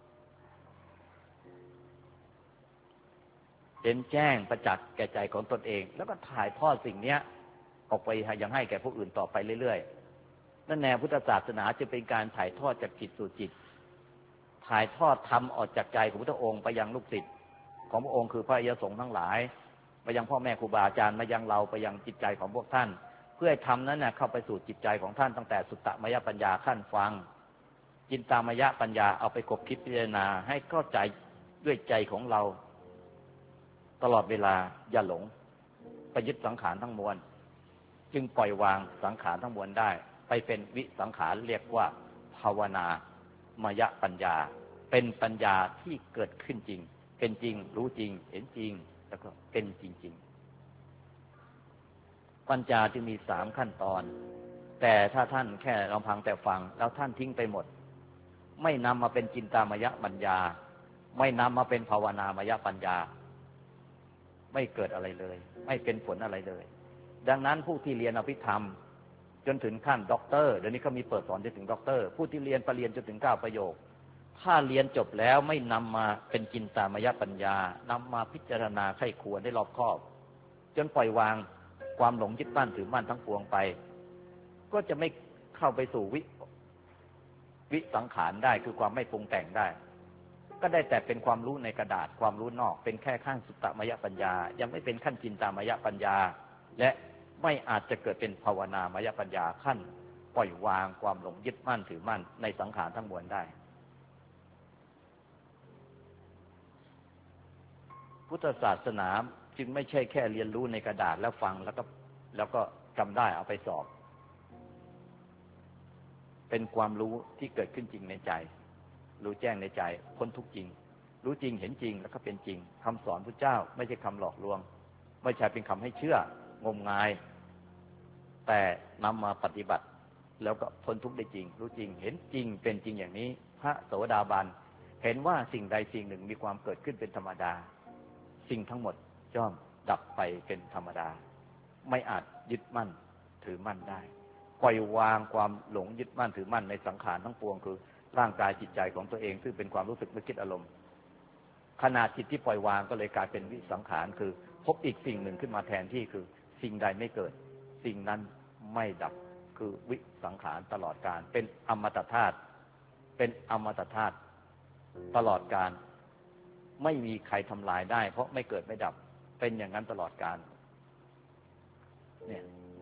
S2: เห็นแจ้งประจักษ์แก่ใจของตนเองแล้วก็ถ่ายทอดสิ่งนี้ออกไปยังให้แก่ผู้อื่นต่อไปเรื่อยๆนั่นแนวพุทธศาสนาจะเป็นการถ่ายทอดจากจิตสู่จิตถ่ายทอดธรรมออกจากใจของพระองค์ไปยังลูกศิษย์ของพระองค์คือพระอริยสงฆ์ทั้งหลายไปยังพ่อแม่ครูบาอาจารย์มายังเราไปยังจิตใจของพวกท่านเพื่อให้ธรรมนั้นเข้าไปสู่จิตใจของท่านตั้งแต่สุตตมยปัญญาขั้นฟังจินตามยปัญญาเอาไปคบคิดพิจารณาให้เข้าใจด้วยใจของเราตลอดเวลาอย่าหลงไปยึดสังขารทั้งมวลจึงปล่อยวางสังขารทั้งมวลได้ไปเป็นวิสังขารเรียกว่าภาวนามยปัญญาเป็นปัญญาที่เกิดขึ้นจริงเป็นจริงรู้จริงเห็นจริงแล้วก็เป็นจริงๆปัญญาจึงมี3ขั้นตอนแต่ถ้าท่านแค่ลำพังแต่ฟังแล้วท่านทิ้งไปหมดไม่นำมาเป็นจินตามยปัญญาไม่นำมาเป็นภาวนามยปัญญาไม่เกิดอะไรเลยไม่เป็นผลอะไรเลยดังนั้นผู้ที่เรียนอภิธรรมจนถึงขั้นด็อกเตอร์เดี๋ยวนี้เขามีเปิดสอนจนถึงด็อกเตอร์ผู้ที่เรียนปริญญาจนถึง9 ประโยคถ้าเรียนจบแล้วไม่นำมาเป็นจินตามยปัญญานำมาพิจารณาไข้ควรได้รอบคอบจนปล่อยวางความหลงยึดมั่นถือมั่นทั้งปวงไปก็จะไม่เข้าไปสู่วิสังขารได้คือความไม่ปรุงแต่งได้ก็ได้แต่เป็นความรู้ในกระดาษความรู้นอกเป็นแค่ขั้นสุตตมยปัญญายังไม่เป็นขั้นจินตามยปัญญาและไม่อาจจะเกิดเป็นภาวนามยปัญญาขั้นปล่อยวางความหลงยึดมั่นถือมั่นในสังขารทั้งมวลได้พุทธศาสนาจึงไม่ใช่แค่เรียนรู้ในกระดาษแล้วฟังแล้วก็จำได้เอาไปสอบเป็นความรู้ที่เกิดขึ้นจริงในใจรู้แจ้งในใจพ้นทุกข์จริงรู้จริงเห็นจริงแล้วก็เป็นจริงคำสอนพระเจ้าไม่ใช่คำหลอกลวงไม่ใช่เป็นคำให้เชื่องมงายแต่นำมาปฏิบัติแล้วก็พ้นทุกข์ได้จริงรู้จริงเห็นจริงเป็นจริงอย่างนี้พระโสดาบันเห็นว่าสิ่งใดสิ่งหนึ่งมีความเกิดขึ้นเป็นธรรมดาสิ่งทั้งหมดย่อมดับไปเป็นธรรมดาไม่อาจยึดมั่นถือมั่นได้ปล่อยวางความหลงยึดมั่นถือมั่นในสังขารทั้งปวงคือร่างกายจิตใจของตัวเองซึ่งเป็นความรู้สึกนึกคิดอารมณ์ขณะจิตที่ปล่อยวางก็เลยกลายเป็นวิสังขารคือพบอีกสิ่งหนึ่งขึ้นมาแทนที่คือสิ่งใดไม่เกิดสิ่งนั้นไม่ดับคือวิสังขารตลอดกาลเป็นอมตะธาตุเป็นอมตะธาตุตลอดกาลไม่มีใครทำลายได้เพราะไม่เกิดไม่ดับเป็นอย่างนั้นตลอดกาลเนี่ย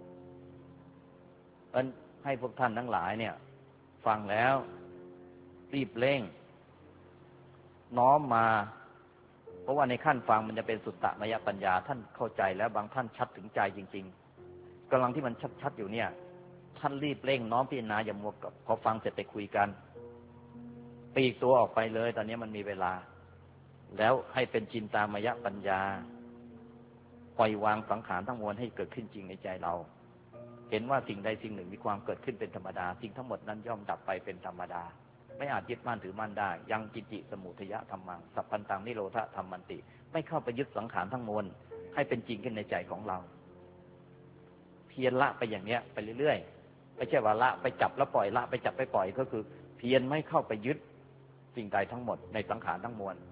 S2: ให้พวกท่านทั้งหลายเนี่ยฟังแล้วรีบเร่งน้อมมาเพราะว่าในขั้นฟังมันจะเป็นสุตตมยปัญญาท่านเข้าใจแล้วบางท่านชัดถึงใจจริงๆกำลังที่มันชัดๆอยู่เนี่ยท่านรีบเร่งน้อมพิจารณาอย่ามัวกับพอฟังเสร็จไปคุยกันปลีกตัวออกไปเลยตอนนี้มันมีเวลาแล้วให้เป็นจินตามยปัญญาปล่อยวางสังขารทั้งมวลให้เกิดขึ้นจริงในใจเราเห็นว่าสิ่งใดสิ่งหนึ่งมีความเกิดขึ้นเป็นธรรมดาสิ่งทั้งหมดนั้นย่อมดับไปเป็นธรรมดาไม่อาจยึดมั่นถือมั่นได้ยังกิจิสมุทยะธรรมังสัพพันตังนิโรธธรรมันติไม่เข้าไปยึดสังขารทั้งมวลให้เป็นจริงขึ้นในใจของเราเพียรละไปอย่างเนี้ยไปเรื่อยๆไม่ใช่ว่าละไปจับแล้วปล่อยละไปจับไปปล่อยก็คือเพียรไม่เข้าไปยึดสิ่งใดทั้งหมดในสังขารทั้งมวล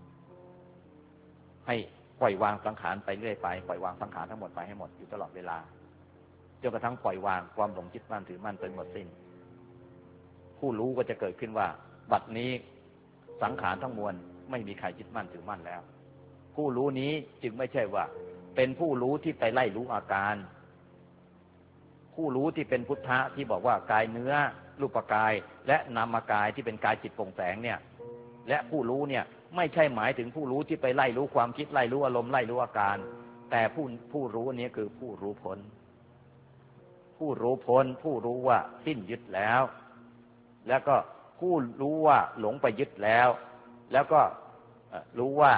S2: ให้ปล่อยวางสังขารไปเรื่อยไปปล่อยวางสังขารทั้งหมดไปให้หมดอยู่ตลอดเวลาจนกระทั่งปล่อยวางความหลงยึดมั่นถือมั่นไปหมดสิ้นผู้รู้ก็จะเกิดขึ้นว่าบัดนี้สังขารทั้งมวลไม่มีใครยึดมั่นถือมั่นแล้วผู้รู้นี้จึงไม่ใช่ว่าเป็นผู้รู้ที่ไปไล่รู้อาการผู้รู้ที่เป็นพุทธะที่บอกว่ากายเนื้อรูปกายและนามกายที่เป็นกายจิตโปร่งแสงเนี่ยและผู้รู้เนี่ยไม่ใช่หมายถึงผู้รู้ที่ไปไล่รู้ความคิดไล่รู้อารมณ์ไล่รู้อาการแต่ผู้รู้นี้คือผู้รู้พ้นผู้รู้พ้นผู้รู้ว่าสิ้นยึดแล้วแล้วก็ผู้รู้ว่าหลงไปยึดแล้วแล้วก็รู้ว่า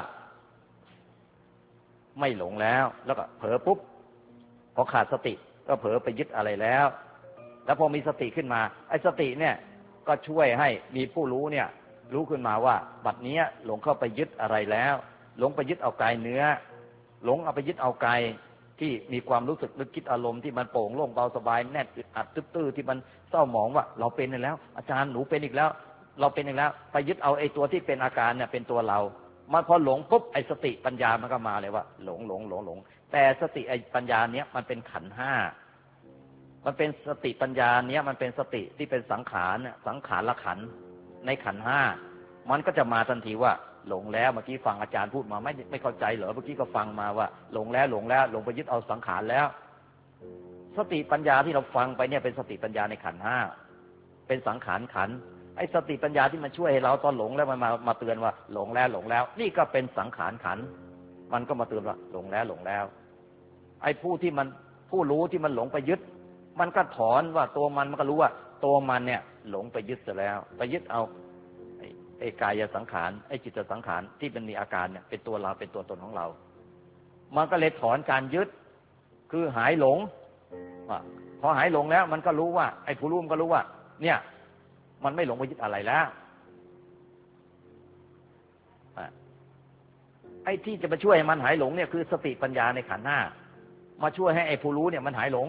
S2: ไม่หลงแล้วแล้วก็เผลอปุ๊บพอขาดสติก็เผลอไปยึดอะไรแล้วแล้วพอมีสติขึ้นมาไอ้สติเนี่ยก็ช่วยให้มีผู้รู้เนี่ยรู้ขึ้นมาว่าบัดนี้หลงเข้าไปยึดอะไรแล้วหลงไปยึดเอากายเนื้อหลงเอาไปยึดเอากายที่มีความรู้สึกนึกคิดอารมณ์ที่มันโปร่งโล่งเบาสบายแน่นอึดอัดตื้อที่มันเศร้าหมองว่าเราเป็นแล้วอาจารย์หนูเป็นอีกแล้วเราเป็นอีกแล้วไปยึดเอาไอ้ตัวที่เป็นอาการเนี่ยเป็นตัวเรามันพอหลงปุ๊บไอ้สติปัญญามันก็มาเลยว่าหลงแต่สติไอ้ปัญญาเนี้ยมันเป็นขันธ์ห้ามันเป็นสติปัญญาเนี้ยมันเป็นสติที่เป็นสังขารเนี่ยสังขารละขันธ์ในขันธ์ห้ามันก็จะมาทันทีว่าหลงแล้วเมื่อกี้ฟังอาจารย์พูดมาไม่เข้าใจเหรอเมื่อกี้ก็ฟังมาว่าหลงแล้วหลงไปยึดเอาสังขารแล้วสติปัญญาที่เราฟังไปเนี่ยเป็นสติปัญญาในขันธ์ห้าเป็นสังขารขันธ์ไอ้สติปัญญาที่มันช่วยให้เราตอนหลงแล้วมันมาเตือนว่าหลงแล้วนี่ก็เป็นสังขารขันธ์มันก็มาเตือนว่าหลงแล้วไอ้ผู้รู้ที่มันหลงไปยึดมันก็ถอนว่าตัวมันก็รู้ว่าตัวมันเนี่ยหลงไปยึดเสียแล้วไปยึดเอาไอ้กายสังขารไอ้จิตสังขารที่มันมีอาการเนี่ยเป็นตัวเราเป็นตัวตนของเรามันก็เลยถอนการยึดคือหายหลงพอหายหลงแล้วมันก็รู้ว่าไอ้ผู้รู้มันก็รู้ว่าเนี่ยมันไม่หลงไปยึดอะไรแล้วไอ้ที่จะมาช่วยให้มันหายหลงเนี่ยคือสติปัญญาในขันธ์ห้ามาช่วยให้ไอ้ผู้รู้เนี่ยมันหายหลง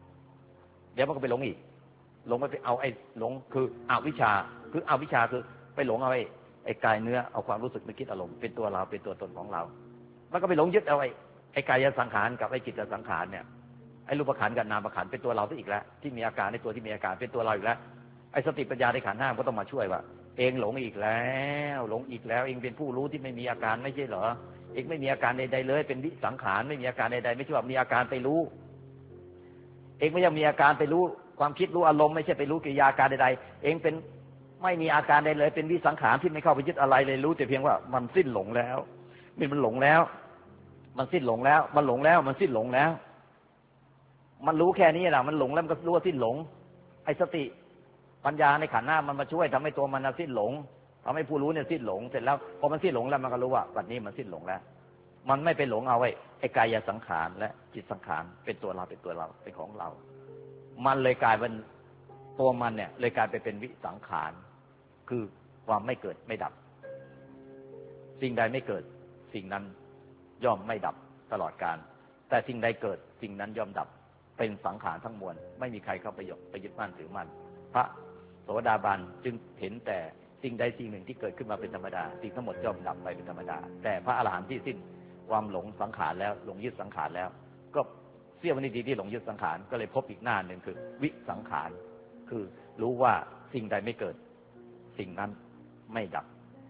S2: เดี๋ยวมันก็ไปหลงอีกหลงไปเอาไอ้หลงคืออวิชชาคืออวิชชาคือไปหลงเอาไอ้กายเนื้อเอาความรู้สึกนึกคิดอารมณ์เป็นตัวเราเป็นตัวตนของเราแล้วก็ไปหลงยึดเอาไอ้กายสังขารกับไอ้จิตสังขารเนี่ยไอ้รูปขันธ์กับนามขันธ์เป็นตัวเราซะอีกแล้วที่มีอาการในตัวที่มีอาการเป็นตัวเราอีกแล้วไอ้สติปัญญาในขันธ์ห้าก็ต้องมาช่วยว่าเองหลงอีกแล้วหลงอีกแล้วเองเป็นผู้รู้ที่ไม่มีอาการไม่ใช่เหรอเองไม่มีอาการใดๆเลยเป็นวิสังขารไม่มีอาการใดๆไม่ใช่ว่ามีอาการไปรู้เองไม่ยังมีอาการไปรู้ความคิดรู้อารมณ์ไม่ใช่ไปรู้กิริยาการใดๆเองเป็นไม่มีอาการใดเลยเป็นวิสังขารที่ไม่เข้าไปยึดอะไรเลยรู้แต่เพียงว่ามันสิ้นหลงแล้วมันหลงแล้วมันสิ้นหลงแล้วมันหลงแล้วมันสิ้นหลงแล้วมันรู้แค่นี้แหละมันหลงแล้วมันก็รู้ว่าสิ้นหลงไอ้สติปัญญาในขันธ์หน้ามันมาช่วยทำให้ตัวมันสิ้นหลงทำให้ผู้รู้เนี่ยสิ้นหลงเสร็จแล้วพอมันสิ้นหลงแล้วมันก็รู้ว่าบัดนี้มันสิ้นหลงแล้วมันไม่ไปหลงเอาไอ้กายสังขารและจิตสังขารเป็นตัวเราเป็นของเรามันเลยกลายเป็นตัวมันเนี่ยเลยกลายไปเป็นวิสังขารคือความไม่เกิดไม่ดับสิ่งใดไม่เกิดสิ่งนั้นย่อมไม่ดับตลอดกาลแต่สิ่งใดเกิดสิ่งนั้นย่อมดับเป็นสังขารทั้งมวลไม่มีใครเข้าไปยึดมั่นถือมั่นพระโสดาบันจึงเห็นแต่สิ่งใดสิ่งหนึ่งที่เกิดขึ้นมาเป็นธรรมดาสิ่งทั้งหมดย่อมดับไปเป็นธรรมดาแต่พระอรหันต์ที่สิ้นความหลงสังขารแล้วหลงยึดสังขารแล้วก็เสี้ยววินาทีที่หลงยึดสังขารก็เลยพบอีกหน้าหนึ่งคือวิสังขารคือรู้ว่าสิ่งใดไม่เกิดสิ่งนั้นไม่ดับ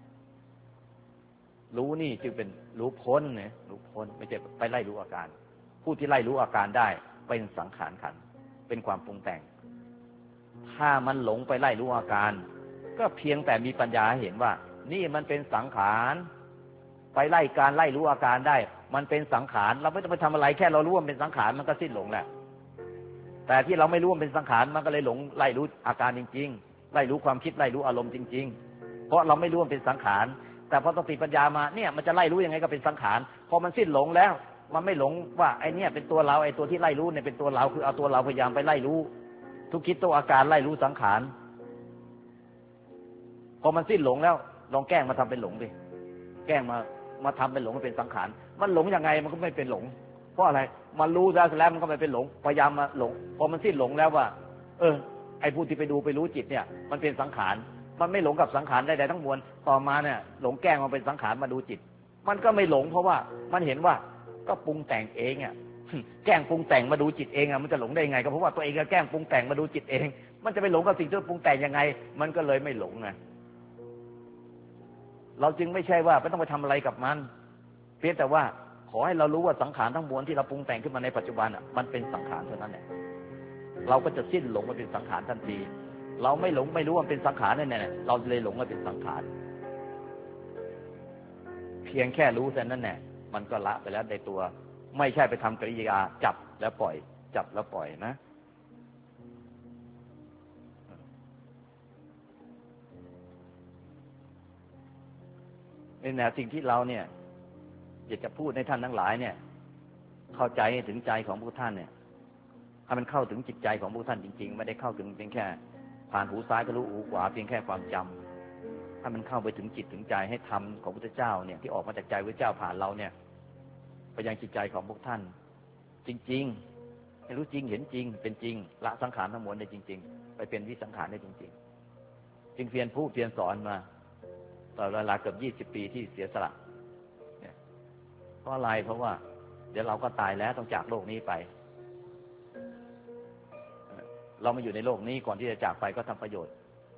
S2: รู้นี่จึงเป็นรู้พ้นเนี่ยรู้พ้นไม่ใช่ไปไล่รู้อาการผู้ที่ไล่รู้อาการได้เป็นสังขารขันธ์เป็นความปรุงแต่งถ้ามันหลงไปไล่รู้อาการก็เพียงแต่มีปัญญาเห็นว่านี่มันเป็นสังขารไปไล่การไล่รู้อาการได้มันเป็นสังขารเราไม่ต้องไปทำอะไรแค่เรารู้ว่าเป็นสังขารมันก็สิ้นหลงแหละแต่ที่เราไม่รู้ว่าเป็นสังขารมันก็เลยหลงไล่รู้อาการจริงๆไล่รู้ความคิดไล่รู้อารมณ์จริงๆเพราะเราไม่รู้ว่าเป็นสังขารแต่พอสติปัญญามาเนี่ยมันจะไล่รู้ยังไงก็เป็นสังขารพอมันสิ้นหลงแล้วมันไม่หลงว่าไอ้เนี่ยเป็นตัวเราไอ้ตัวที่ไล่รู้เนี่ยเป็นตัวเราคือเอาตัวเราพยายามไปไล่รู้ทุกคิดตัวอาการไล่รู้สังขารพอมันสิ้นหลงแล้วลองแกล้งมาทำเป็นหลงดิแกล้งมาทำเป็นหลงมันเป็นสังขารมันหลงยังไงมันก็ไม่เป็นหลงเพราะอะไรมันรู้แล้วมันก็ไม่เป็นหลงพยายามมาหลงพอมันสิ้นหลงแล้วว่าไอ้ผู้ที่ไปดูไปรู้จิตเนี่ยมันเป็นสังขารมันไม่หลงกับสังขารใดๆทั้งมวลต่อมาเนี่ยหลงแกล้งมาเป็นสังขารมาดูจิตมันก็ไม่หลงเพราะว่ามันเห็นว่าก็ปรุงแต่งเองอ่ะแกล้งปรุงแต่งมาดูจิตเองอ่ะมันจะหลงได้ยังไงก็เพราะว่าตัวเองก็แกล้งปรุงแต่งมาดูจิตเองมันจะไปหลงกับสิ่งที่ปรุงแต่งยังไงมันก็เลยไม่หลงไงเราจึงไม่ใช่ว่าไม่ต้องไปทำอะไรกับมันเพียงแต่ว่าขอให้เรารู้ว่าสังขารทั้งมวลที่เราปรุงแต่งขึ้นมาในปัจจุบันอ่ะมันเป็นสังขารเท่านั้นแหละเราก็จะสิ้นหลงมาเป็นสังขารทันทีเราไม่หลงไม่รู้ว่าเป็นสังขารนั่นแหละเราเลยหลงว่าเป็นสังขารเพียงแค่รู้แต่นั้นแหละมันก็ละไปแล้วในตัวไม่ใช่ไปทำกริยาจับแล้วปล่อยจับแล้วปล่อยนะนี่แหละสิ่งที่เราเนี่ยอยากจะพูดให้ท่านทั้งหลายเนี่ยเข้าใจถึงใจของพวกท่านเนี่ยให้มันเข้าถึงจิตใจของพวกท่านจริงๆไม่ได้เข้าถึงเพียงแค่ผ่านหูซ้ายทะลุหูขวาเพียงแค่ความจำให้มันเข้าไปถึงจิตถึงใจให้ธรรมของพระพุทธเจ้าเนี่ยที่ออกมาจากใจพระเจ้าผ่านเราเนี่ยไปยังจิตใจของพวกท่านจริงๆให้รู้จริงเห็นจริงเป็นจริงละสังขารทั้งมวลได้จริงๆไปเป็นวิสังขารได้จริงๆจึงเพียรพูดเพียรสอนมาตลอดเวลาเกือบ20 ปีที่เสียสละเนี่ยเพราะอะไรเพราะว่าเดี๋ยวเราก็ตายแล้วต้องจากโลกนี้ไปเรามาอยู่ในโลกนี้ก่อนที่จะจากไปก็ทำประโยชน์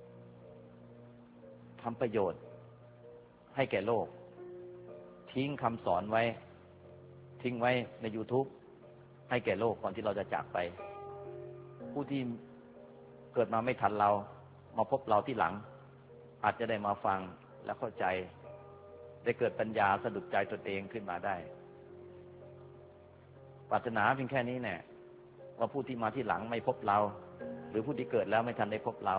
S2: ให้แก่โลกทิ้งคำสอนไว้ทิ้งไว้ใน YouTube ให้แก่โลกก่อนที่เราจะจากไปผู้ที่เกิดมาไม่ทันเรามาพบเราที่หลังอาจจะได้มาฟังและเข้าใจได้เกิดปัญญาสะดุดใจตนเองขึ้นมาได้ปรารถนาเพียงแค่นี้แน่ว่าผู้ที่มาที่หลังไม่พบเราหรือผู้ที่เกิดแล้วไม่ทันได้พบเรา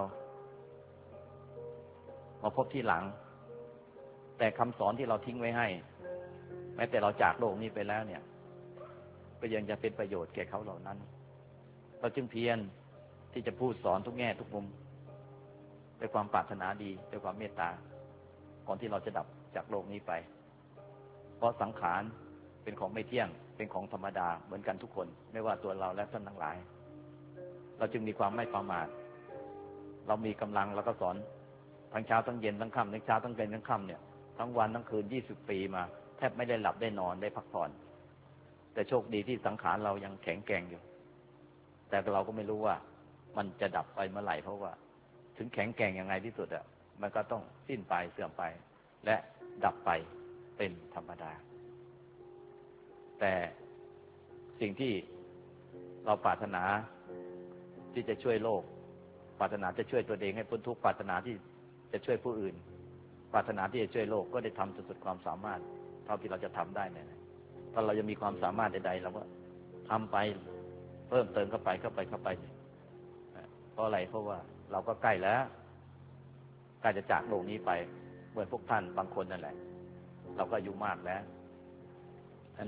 S2: มาพบที่หลังแต่คำสอนที่เราทิ้งไว้ให้แม้แต่เราจากโลกนี้ไปแล้วเนี่ยก็ยังจะเป็นประโยชน์แก่เขาเหล่านั้นเราจึงเพียรที่จะพูดสอนทุกแง่ทุกมุมด้วยความปรารถนาดีด้วยความเมตตาก่อนที่เราจะดับจากโลกนี้ไปเพราะสังขารเป็นของไม่เที่ยงเป็นของธรรมดาเหมือนกันทุกคนไม่ว่าตัวเราและท่านทั้งหลายเราจึงมีความไม่ประมาทเรามีกำลังเราก็สอนทั้งเช้าทั้งเย็นทั้งค่ำทั้งเช้าทั้งเย็นทั้งค่ำเนี่ยทั้งวันทั้งคืน20 ปีมาแทบไม่ได้หลับได้นอนได้พักผ่อนแต่โชคดีที่สังขารเรายังแข็งแกร่งอยู่แต่เราก็ไม่รู้ว่ามันจะดับไปเมื่อไหร่เพราะว่าถึงแข็งแกร่งยังไงที่สุดอ่ะมันก็ต้องสิ้นไปเสื่อมไปและดับไปเป็นธรรมดาแต่สิ่งที่เราปรารถนาที่จะช่วยโลกปรารถนาจะช่วยตัวเองให้พ้นทุกข์ปรารถนาที่จะช่วยผู้อื่นปรารถนาที่จะช่วยโลกก็ได้ทำสุดความสามารถเท่าที่เราจะทำได้เนี่ยถ้าเราจะมีความสามารถใดๆเราก็ทำไปเพิ่มเติมเข้าไปเพราะอะไรเพราะว่าเราก็ใกล้แล้วใกล้จะจากโลกนี้ไปเหมือนพวกท่านบางคนนั่นแหละเราก็อายุมากแล้วท่าน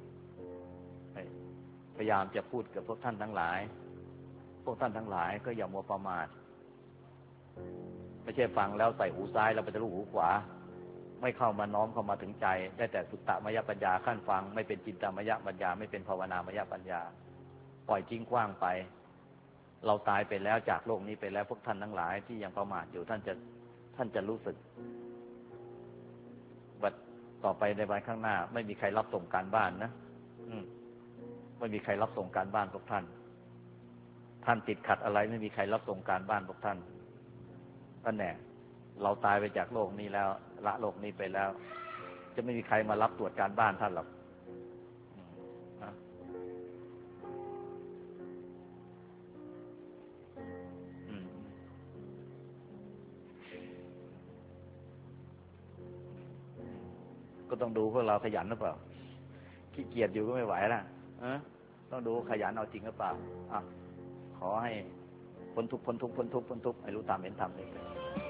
S2: พยายามจะพูดกับพวกท่านทั้งหลายก็อย่ามัวประมาทไม่ใช่ฟังแล้วใส่หูซ้ายแล้วไปทะลุหูขวาไม่เข้ามาน้อมเข้ามาถึงใจได้แต่สุตตมยปัญญาขั้นฟังไม่เป็นจินตมยปัญญาไม่เป็นภาวนามยปัญญาปล่อยทิ้งกว้างไปเราตายไปแล้วจากโลกนี้ไปแล้วพวกท่านทั้งหลายที่ยังประมาทอยู่ท่านจะรู้สึกว่าต่อไปในวันข้างหน้าไม่มีใครรับส่งการบ้านนะไม่มีใครรับส่งการบ้านพวกท่านติดขัดอะไรไม่มีใครรับส่งการบ้านพวกท่านนั่นแน่เราตายไปจากโลกนี้แล้วละโลกนี้ไปแล้วจะไม่มีใครมารับตรวจการบ้านท่านหรอกก็ต้องดูพวกเราขยันหรือเปล่าขี้เกียจอยู่ก็ไม่ไหวล่ะต้องดูขยันเอาจริงหรือเปล่าขอให้พ้นทุกข์ให้รู้ตามเห็นธรรมเลย